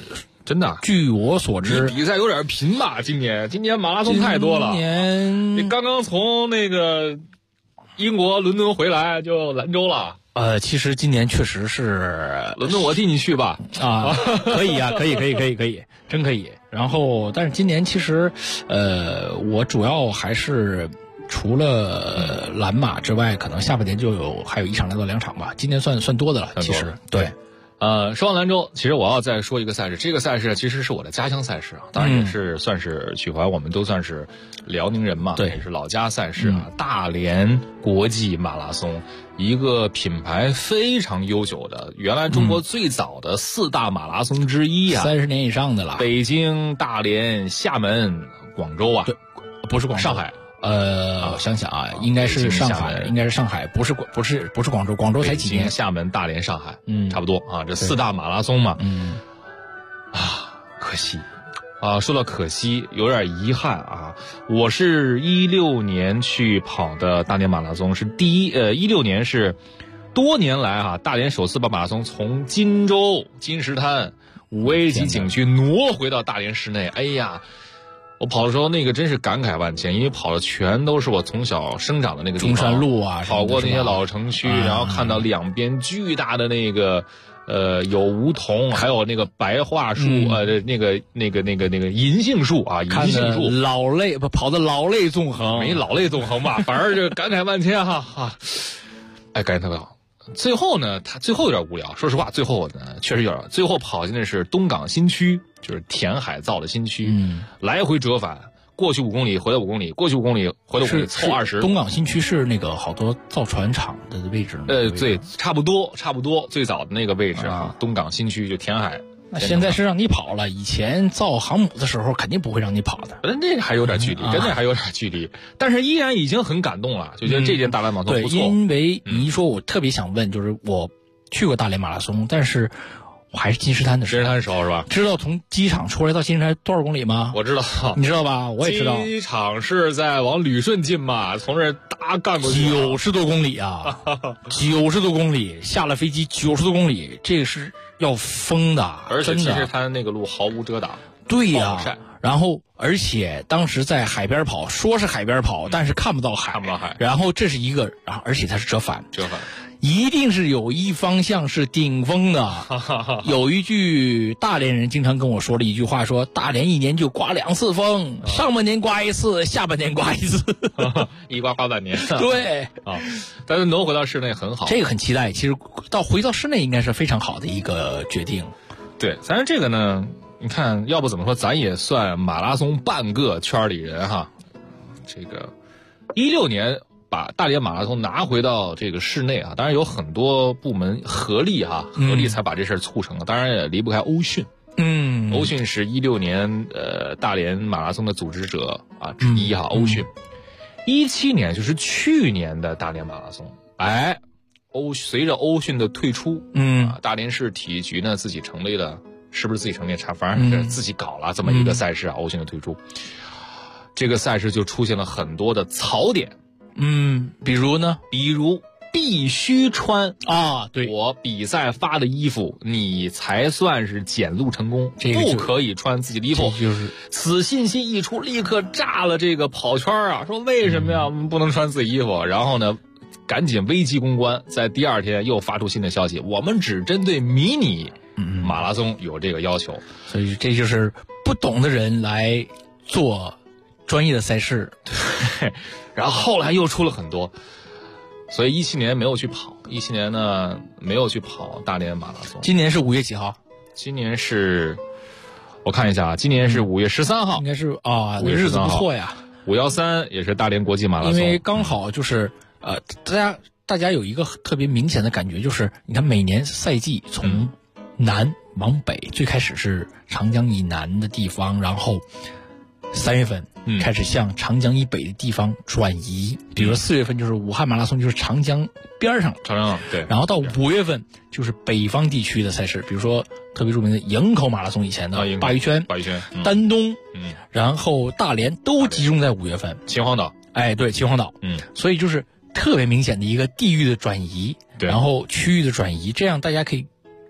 真的？ 据我所知， 比赛有点频吧？今年马拉松太多了。你刚刚从那个英国伦敦回来就兰州了。 其实今年确实是伦敦，我替你去吧。 啊，可以啊，可以，真可以。然后，但是今年其实，我主要还是除了蓝马之外，可能下半年还有1场来到2场吧。今年算多的了，其实对。 说完兰州，其实我要再说一个赛事，这个赛事其实是我的家乡赛事啊，当然也是算是曲怀，我们都算是辽宁人嘛， 对， 也是老家赛事啊。大连国际马拉松，一个品牌非常悠久的，原来中国最早的4大马拉松之一啊 ，30年以上的了。 北京、大连、厦门、广州啊， 对，不是广州， 上海。 我想想啊，应该是上海，不是广州，广州才几年。 厦门、大连、上海，差不多啊，这4大马拉松嘛，可惜啊，说到可惜，有点遗憾啊。我是16年去跑的大连马拉松，是16年是多年来啊，大连首次把马拉松从金州金石滩5A 级景区挪回到大连市内。哎呀！我跑的时候，那个真是感慨万千，因为跑的全都是我从小生长的那个地方， 中山路啊， 跑过那些老城区，然后看到两边巨大的那个，有梧桐，还有那个白桦树，那个银杏树啊，银杏树， 跑的老泪纵横， 没老泪纵横吧，反而就感慨万千哈。哎，感慨特别好。最后呢，他最后有点无聊。说实话，最后呢确实有点。最后跑进的是东港新区，就是填海造的新区，来回折返，过去5公里，回来5公里，过去5公里，回来5公里，凑20。 东港新区是那个好多造船厂的位置吗？ 对，差不多，最早的那个位置啊，东港新区就填海。 那现在是让你跑了，以前造航母的时候肯定不会让你跑的。 那还有点距离，跟那还有点距离，但是依然已经很感动了，就觉得这件大连马拉松不错。 对，因为你一说，我特别想问，就是我去过大连马拉松，但是我还是金石滩的时候。 金石滩的时候是吧？ 知道从机场出来到金石滩多少公里吗？ 我知道， 你知道吧？我也知道。 机场是在往旅顺进嘛，从这大干过去 90多公里啊，90多公里，下了飞机90多公里，这个是要疯的， 而且其实它那个路毫无遮挡。 对呀，然后而且当时在海边跑，说是海边跑，但是看不到海。然后这是一个，然后而且它是折返，一定是有一方向是顶峰的。有一句大连人经常跟我说的一句话，说大连1年就刮2次风，上半年刮1次，下半年刮1次， 一刮半年。 对啊，但是挪回到室内很好， 这个很期待。其实回到室内应该是非常好的一个决定。 对，咱是这个呢，你看，要不怎么说咱也算马拉松半个圈里人哈。这个16年。把大连马拉松拿回到这个室内啊，当然有很多部门合力才把这事儿促成了。当然也离不开欧讯，欧讯是16年大连马拉松的组织者啊之一哈。欧讯17年就是去年的大连马拉松，随着欧讯的退出，大连市体育局呢自己成立了，是不是自己成立？反正是自己搞了这么一个赛事啊。欧讯的退出，这个赛事就出现了很多的槽点。 比如呢？ 比如必须穿对， 我比赛发的衣服，你才算是检录成功。不可以穿自己的衣服。此信息一出，立刻炸了这个跑圈啊！说为什么呀？我们不能穿自己衣服？然后呢，赶紧危机公关，在第2天又发出新的消息，我们只针对迷你马拉松有这个要求。 所以这就是不懂的人来做专业的赛事。 然后后来又出了很多，所以17年没有去跑。17年呢没有去跑大连马拉松。 今年是5月几号？ 今年是，我看一下啊，今年是5月13号， 应该是啊，日子不错呀。 513也是大连国际马拉松， 因为刚好就是大家有一个特别明显的感觉，就是你看每年赛季从南往北，最开始是长江以南的地方，然后3月份开始向长江以北的地方转移，比如4月份就是武汉马拉松，就是长江边上， 对， 然后到5月份就是北方地区的赛事，比如说特别著名的营口马拉松，以前的鲅鱼圈、丹东，然后大连都集中在5月份。 秦皇岛， 对，秦皇岛，所以就是特别明显的一个地域的转移，然后区域的转移，这样大家可以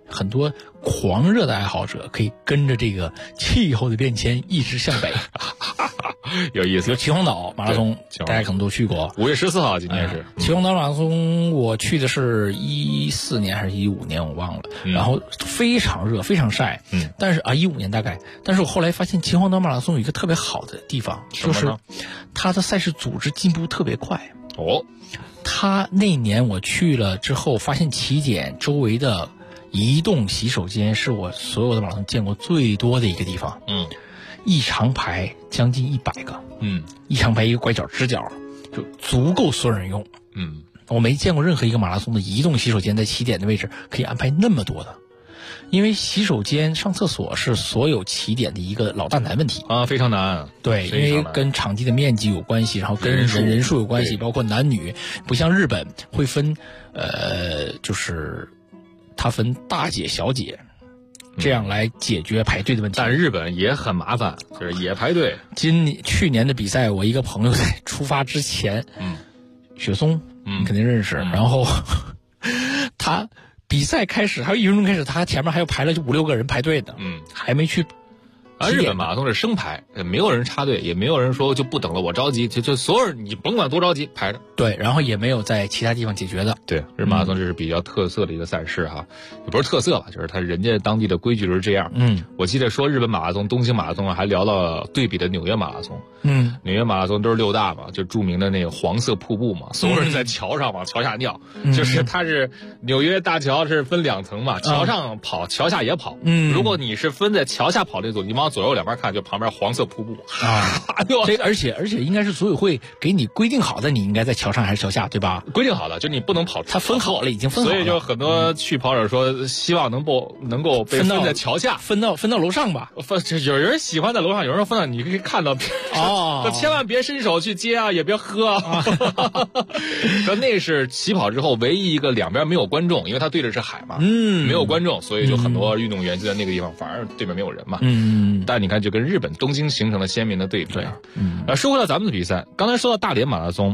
很多狂热的爱好者可以跟着这个气候的变迁一直向北。 有意思。 比如秦皇岛马拉松，大家可能都去过。 5月14号今天是秦皇岛马拉松，我去的是14年还是15年我忘了，然后非常热非常晒，但是15年大概，但是我后来发现秦皇岛马拉松有一个特别好的地方，就是它的赛事组织进步特别快。他那年我去了之后，发现起点周围的移动洗手间是我所有的马拉松见过最多的一个地方。一长排将近100个，一长排一个拐角直角，就足够所有人用。我没见过任何一个马拉松的移动洗手间在起点的位置可以安排那么多的。因为洗手间上厕所是所有起点的一个老大难问题啊，非常难。 对，因为跟场地的面积有关系，然后跟人数有关系，包括男女，不像日本会分，就是它分大姐小姐，这样来解决排队的问题。 但日本也很麻烦，就是也排队。 去年的比赛，我一个朋友在出发之前，雪松，你肯定认识，然后他。比赛开始还有1分钟开始，他前面还有排了5、6个人排队的，还没去。 日本马拉松是生排，没有人插队，也没有人说就不等了，我着急，就所有人你甭管多着急排着。 对，然后也没有在其他地方解决的。 对，日本马拉松这是比较特色的一个赛事哈，也不是特色吧，就是他人家当地的规矩就是这样。我记得说日本马拉松、东京马拉松还聊到对比的纽约马拉松。纽约马拉松都是6大嘛，就著名的那个黄色瀑布嘛，所有人在桥上往桥下尿，就是它是纽约大桥是分2层嘛，桥上跑，桥下也跑。如果你是分在桥下跑那组，你往左右两边看，就旁边黄色瀑布啊。这个而且应该是组委会给你规定好的，你应该在桥上还是桥下，对吧？ 规定好的，就你不能跑， 它分好了，已经分好了。 所以就很多去跑者说，希望能够被分在桥下， 分到楼上吧。 有人喜欢在楼上，有人分到你可以看到。可千万别伸手去接啊，也别喝啊。那是起跑之后唯一一个两边没有观众，因为他对着是海嘛，没有观众，所以就很多运动员就在那个地方，反而对面没有人嘛。但你看，就跟日本东京形成了鲜明的对比。说回到咱们的比赛，刚才说到大连马拉松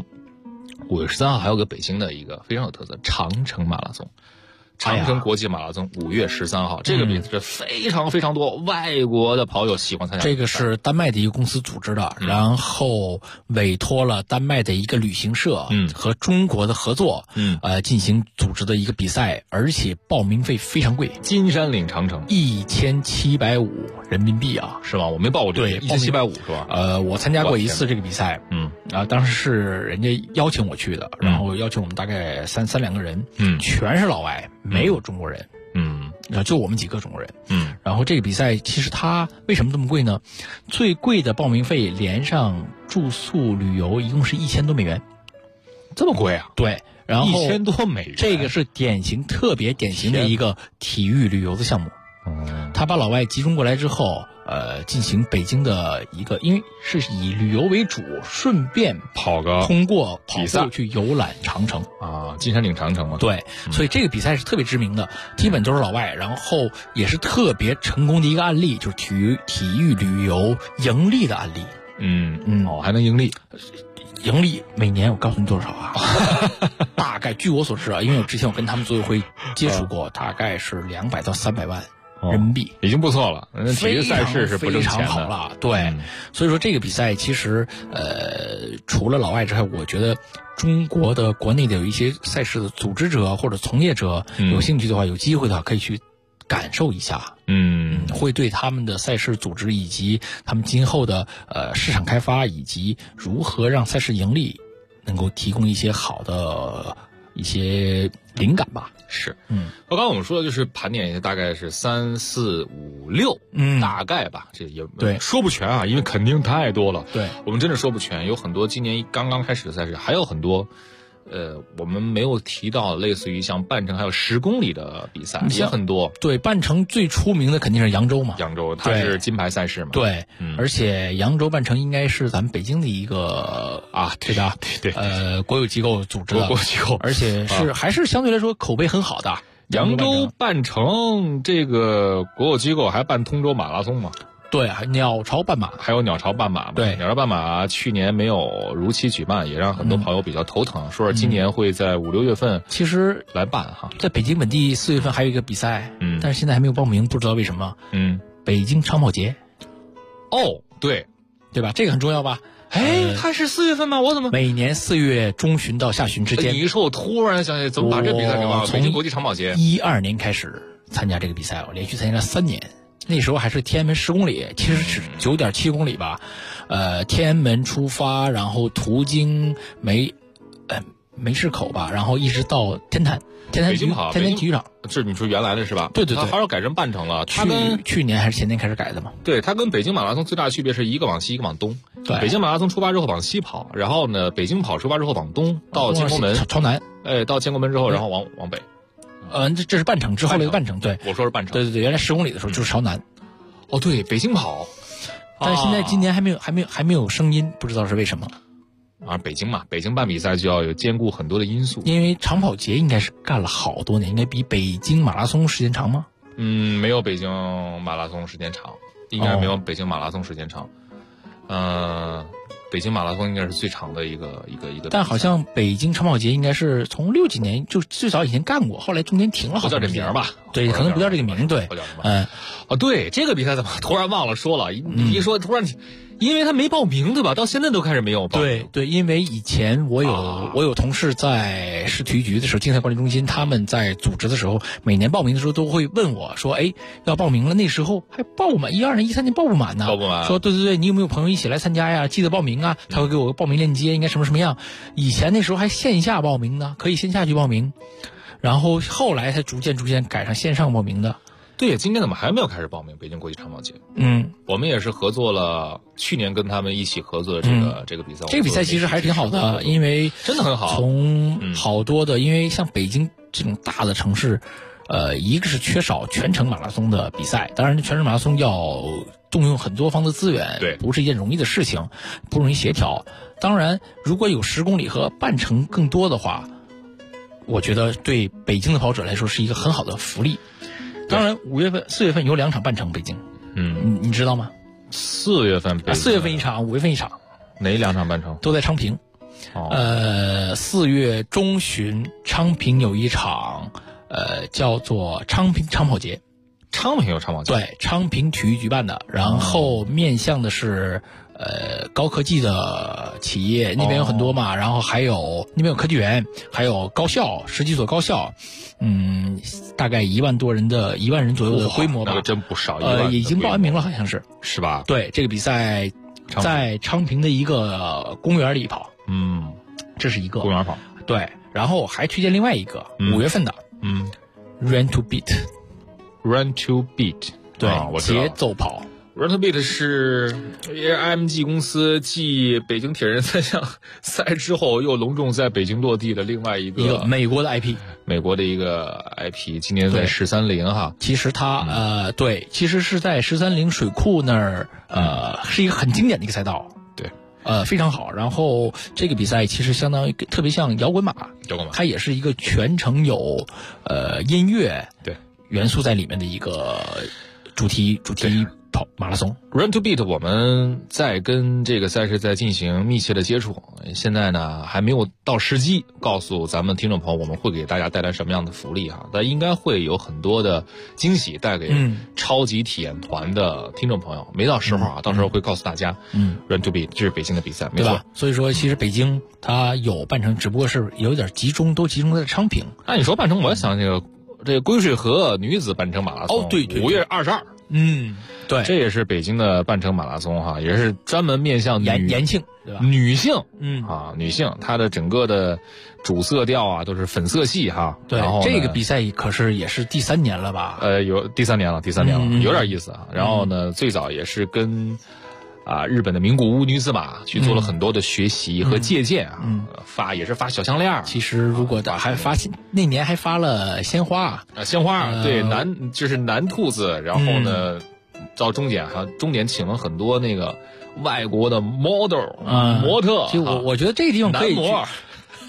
，5月13号还有个北京的一个非常有特色长城马拉松。长城国际马拉松5月13号，这个比赛非常非常多外国的跑友喜欢参加。 这个是丹麦的一个公司组织的，然后委托了丹麦的一个旅行社，和中国的合作，进行组织的一个比赛，而且报名费非常贵。 金山岭长城 1750人民币啊， 是吧？我没报过这个，1750是吧？ 我参加过一次这个比赛，当时是人家邀请我去的，然后邀请我们大概三两个人，全是老外。没有中国人，就我们几个中国人，然后这个比赛其实它为什么这么贵呢？最贵的报名费连上住宿旅游一共是$1000多， 这么贵啊？ 对，然后 $1000多， 这个是特别典型的一个体育旅游的项目。他把老外集中过来之后，进行北京的一个，因为是以旅游为主，顺便通过跑步去游览长城啊，金山岭长城嘛。 对，所以这个比赛是特别知名的，基本都是老外，然后也是特别成功的一个案例，就是体育旅游盈利的案例。 还能盈利。 盈利每年我告诉你多少啊？大概据我所知啊，因为之前我跟他们组委会接触过，大概是200到300万人民币， 已经不错了。体育赛事是不挣钱的， 非常好了。对，所以说这个比赛其实除了老外之外，我觉得中国的国内的有一些赛事的组织者或者从业者，有兴趣的话，有机会的话可以去感受一下。会对他们的赛事组织以及他们今后的市场开发以及如何让赛事盈利，能够提供一些好的一些灵感吧。 是，刚刚我们说的就是盘点一下，大概是3、4、5、6，大概吧，这也对说不全啊，因为肯定太多了。 对， 我们真的说不全，有很多今年刚刚开始的赛事，还有很多。我们没有提到类似于像半程还有10公里的比赛也很多。 对，半程最出名的肯定是扬州嘛， 扬州它是金牌赛事嘛。 对，而且扬州半程应该是咱们北京的一个对吧？ 对， 国有机构组织的， 国有机构， 而且还是相对来说口碑很好的。 扬州半程这个国有机构还办通州马拉松嘛？ 对，鸟巢半马， 还有鸟巢半马。 对， 鸟巢半马去年没有如期举办，也让很多朋友比较头疼，说是今年会在5、6月份其实来办哈。 在北京本地4月份还有一个比赛，但是现在还没有报名，不知道为什么。北京长跑节。 哦，对吧？这个很重要吧？ 它是4月份吗？我怎么每年4月中旬到下旬之间？ 你一说，我突然想起怎么把这比赛给忘了。北京国际长跑节 12年开始参加这个比赛，我连续参加了3年。那时候还是天安门10公里，其实是9.7公里吧。天安门出发，然后途经梅市口吧，然后一直到天坛体育场。 是你说原来的是吧？ 对， 它好像改成半程了。 去年还是前年开始改的嘛？ 对，它跟北京马拉松最大的区别是一个往西，一个往东。 对， 北京马拉松出发之后往西跑，然后呢，北京跑出发之后往东到建国门朝南。 到建国门之后，然后往北。 这是半程之后的一个半程。对， 我说是半程。 对，原来10公里的时候就是朝南。 哦，对，北京跑， 但是现在今年还没有声音，不知道是为什么。 北京嘛，北京办比赛就要有兼顾很多的因素。 因为长跑节应该是干了好多年，应该比北京马拉松时间长吗？ 没有北京马拉松时间长，应该没有北京马拉松时间长。北京马拉松应该是最长的一个。 但好像北京长跑节应该是从60几年就最早以前干过，后来中间停了好多年。不叫这名吧？ 对，可能不叫这个名。对， 对，这个比赛怎么突然忘了说了？你一说突然。因为他没报名对吧？到现在都开始没有报名。 对，因为以前我有同事在市体育局的时候，竞赛管理中心，他们在组织的时候，每年报名的时候都会问我说：“要报名了。”那时候还报不满，12年、13年报不满呢。 报不满。 说对，你有没有朋友一起来参加呀？记得报名啊！他会给我个报名链接，应该什么样？以前那时候还线下报名呢，可以线下去报名，然后后来才逐渐改上线上报名的。 对，今年怎么还没有开始报名北京国际长跑节？我们也是合作了，去年跟他们一起合作的这个比赛。 这个比赛其实还是挺好的，因为真的很好。 从好多的，因为像北京这种大的城市，一个是缺少全程马拉松的比赛，当然全程马拉松要动用很多方的资源， 对， 不是一件容易的事情，不容易协调。当然，如果有10公里和半程更多的话，我觉得对北京的跑者来说是一个很好的福利。当然4月份有2场半程北京，你知道吗 ？4月份 4月份一场，5月份一场。 哪2场半程？ 都在昌平。4月中旬昌平有一场，叫做昌平长跑节。 昌平有长跑节？ 对，昌平体育局办的，然后面向的是高科技的企业，那边有很多嘛，然后还有那边有科技园，还有高校，10几所高校。大概1万人左右的规模吧， 那个真不少。 已经报完名了，好像是吧？ 对，这个比赛在昌平的一个公园里跑。这是一个公园跑。 对，然后还推荐另外一个5月份的，Run to Beat。Run to Beat， 对，节奏跑。 Run to Beat 是 IMG 公司继北京铁人3项赛之后又隆重在北京落地的另外一个美国的 IP， 美国的一个 IP， 今年在13.0哈。 其实它其实是在13.0水库那儿，是一个很经典的一个赛道。 对， 非常好。然后这个比赛其实相当于特别像摇滚马，它也是一个全程有音乐元素在里面的一个主题跑马拉松。 Run to Beat 我们在跟这个赛事在进行密切的接触，现在呢还没有到时机告诉咱们听众朋友我们会给大家带来什么样的福利哈，但应该会有很多的惊喜带给超级体验团的听众朋友，没到时候啊，到时候会告诉大家。Run to Beat 这是北京的比赛，没错。 所以说其实北京它有半程，只不过是有点都集中在昌平。 那你说半程，我想这个归水河女子半程马拉松， 对 5月22。 对， 这也是北京的半程马拉松哈，也是专门面向延庆，对吧？ 女性，女性，它的整个的主色调啊都是粉色系哈。 对，然后这个比赛可是也是第3年了吧？ 有第三年了，有点意思啊。然后呢，最早也是跟日本的名古屋女子马去做了很多的学习和借鉴啊，也是发小项链。 其实如果还发那年还发了鲜花对，就是男兔子，然后呢到终点请了很多那个外国的模特。 其实我觉得这个地方可以去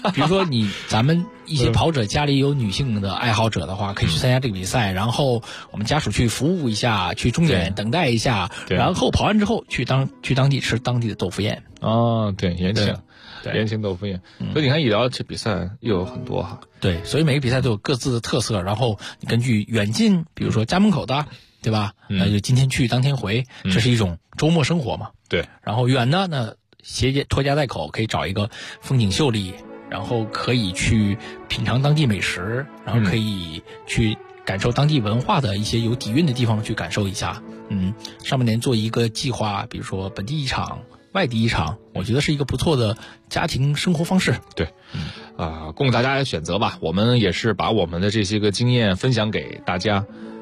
比如说咱们一些跑者家里有女性的爱好者的话，可以去参加这个比赛，然后我们家属去服务一下，去终点等待一下，然后跑完之后去当地吃当地的豆腐宴。 哦，对，延庆豆腐宴。所以你看，一聊这比赛又有很多哈。 对，所以每个比赛都有各自的特色，然后你根据远近，比如说家门口的，对吧？那就今天去当天回，这是一种周末生活嘛。 对。 然后远的呢，拖家带口，可以找一个风景秀丽，然后可以去品尝当地美食，然后可以去感受当地文化的一些有底蕴的地方去感受一下。上半年做一个计划，比如说本地一场，外地一场，我觉得是一个不错的家庭生活方式。 对，供大家选择吧。我们也是把我们的这些个经验分享给大家。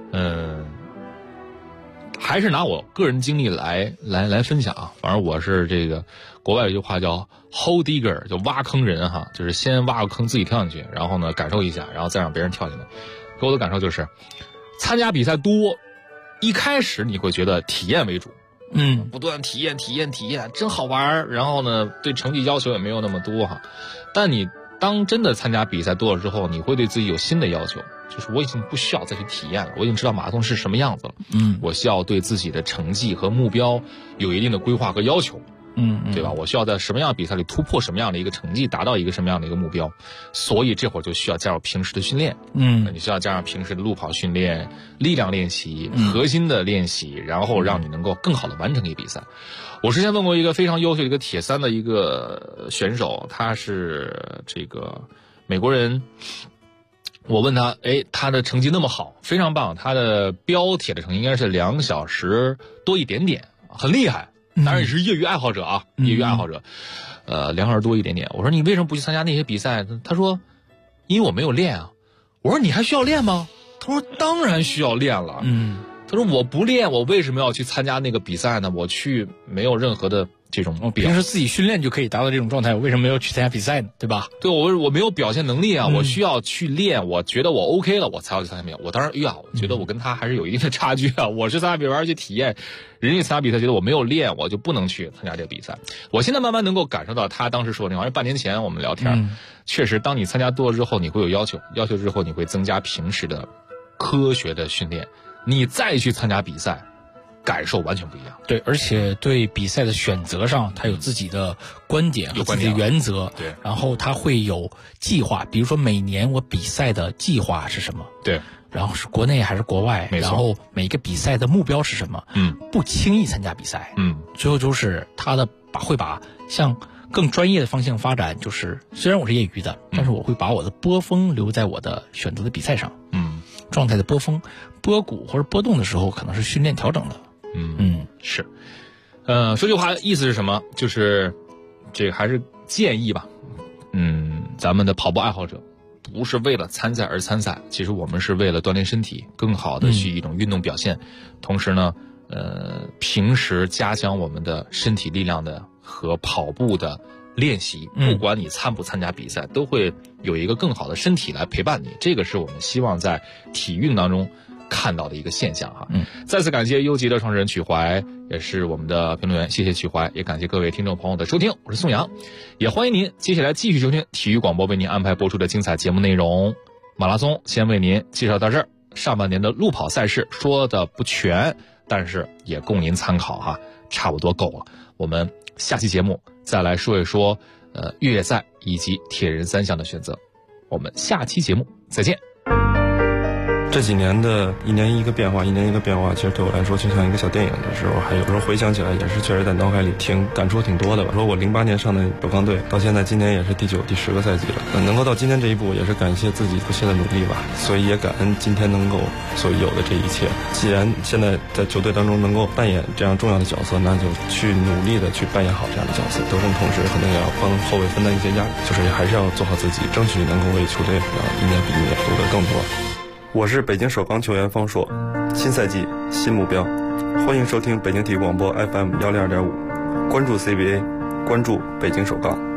还是拿我个人经历来分享啊。反正我是这个国外有一句话叫 hole digger， 就挖坑人哈，就是先挖个坑自己跳进去，然后呢感受一下，然后再让别人跳进来。给我的感受就是，参加比赛多，一开始你会觉得体验为主。不断体验，真好玩。然后呢，对成绩要求也没有那么多哈。但你当真的参加比赛多了之后，你会对自己有新的要求，就是我已经不需要再去体验了，我已经知道马拉松是什么样子了。我需要对自己的成绩和目标有一定的规划和要求。对吧？我需要在什么样的比赛里突破什么样的一个成绩，达到一个什么样的一个目标，所以这会儿就需要加入平时的训练。你需要加上平时的路跑训练、力量练习、核心的练习，然后让你能够更好的完成一个比赛。我之前问过一个非常优秀的一个铁三的一个选手，他是这个美国人。我问他，他的成绩那么好，非常棒，他的标铁的成绩应该是2小时多一点点，很厉害。当然也是业余爱好者啊，业余爱好者，2小时多一点点。我说你为什么不去参加那些比赛？他说，因为我没有练啊。我说你还需要练吗？他说当然需要练了。他说我不练，我为什么要去参加那个比赛呢？我去没有任何的这种平时自己训练就可以达到这种状态，我为什么要去参加比赛呢？对吧？ 对，我没有表现能力啊，我需要去练，我觉得我 OK 了，我才要去参加比赛。我当然我觉得我跟他还是有一定的差距啊。我是参加比赛去体验，人家参加比赛觉得我没有练，我就不能去参加这个比赛。我现在慢慢能够感受到他当时说的那话，半年前我们聊天，确实当你参加多了之后，你会有要求之后你会增加平时的科学的训练，你再去参加比赛，感受完全不一样。 对，而且对比赛的选择上，他有自己的观点和自己的原则。 对， 然后他会有计划，比如说每年我比赛的计划是什么？ 对， 然后是国内还是国外？ 没错。 然后每个比赛的目标是什么？不轻易参加比赛。最后就是他会把向更专业的方向发展，就是虽然我是业余的，但是我会把我的波峰留在我的选择的比赛上。状态的波峰、波谷或者波动的时候，可能是训练调整的。 是。说句话意思是什么？就是这个还是建议吧。咱们的跑步爱好者不是为了参赛而参赛，其实我们是为了锻炼身体，更好的去一种运动表现。同时呢，平时加强我们的身体力量的和跑步的练习，不管你参不参加比赛，都会有一个更好的身体来陪伴你。这个是我们希望在体育当中看到的一个现象哈。再次感谢优吉的创始人曲怀，也是我们的评论员，谢谢曲怀，也感谢各位听众朋友的收听，我是宋阳，也欢迎您接下来继续收听体育广播为您安排播出的精彩节目内容。马拉松先为您介绍到这儿，上半年的路跑赛事说的不全，但是也供您参考哈，差不多够了。我们下期节目再来说一说越野赛以及铁人3项的选择。我们下期节目再见。 这几年的一年一个变化，其实对我来说就像一个小电影的时候，还有时候回想起来也是确实在脑海里感触挺多的吧。说我08年上的首钢队，到现在今年也是第9、第10个赛季了，能够到今天这一步，也是感谢自己不懈的努力吧。所以也感恩今天能够所有的这一切。既然现在在球队当中能够扮演这样重要的角色，那就去努力的去扮演好这样的角色。得胜同时可能也要帮后卫分担一些压力，就是还是要做好自己，争取能够为球队一年比一年夺得更多。我是北京首钢球员方硕，新赛季新目标，欢迎收听北京体育广播 FM 102.5，关注 CBA， 关注北京首钢。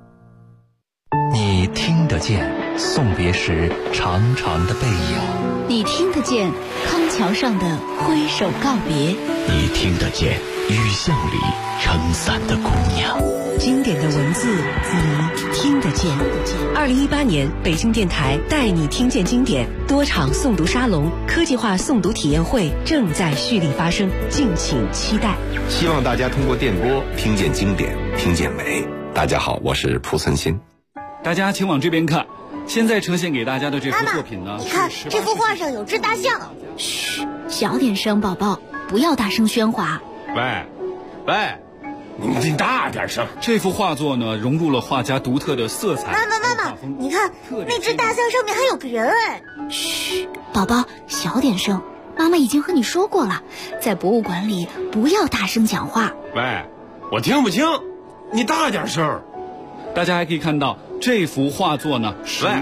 你听得见送别时长长的背影， 你听得见康桥上的挥手告别， 你听得见雨巷里撑伞的姑娘。 经典的文字，你听得见。2018年，北京电台带你听见经典多场诵读沙龙、科技化诵读体验会正在蓄力发生，敬请期待。 希望大家通过电波听见经典，听见美。大家好，我是蒲存昕。 大家请往这边看，现在呈现给大家的这幅作品呢， 你看这幅画上有只大象。 嘘，小点声，宝宝，不要大声喧哗。 喂，你大点声。这幅画作呢，融入了画家独特的色彩。 妈妈，你看那只大象上面还有个人哎。 嘘，宝宝，小点声。妈妈已经和你说过了，在博物馆里不要大声讲话。 喂，我听不清，你大点声。大家还可以看到这幅画作呢， 喂，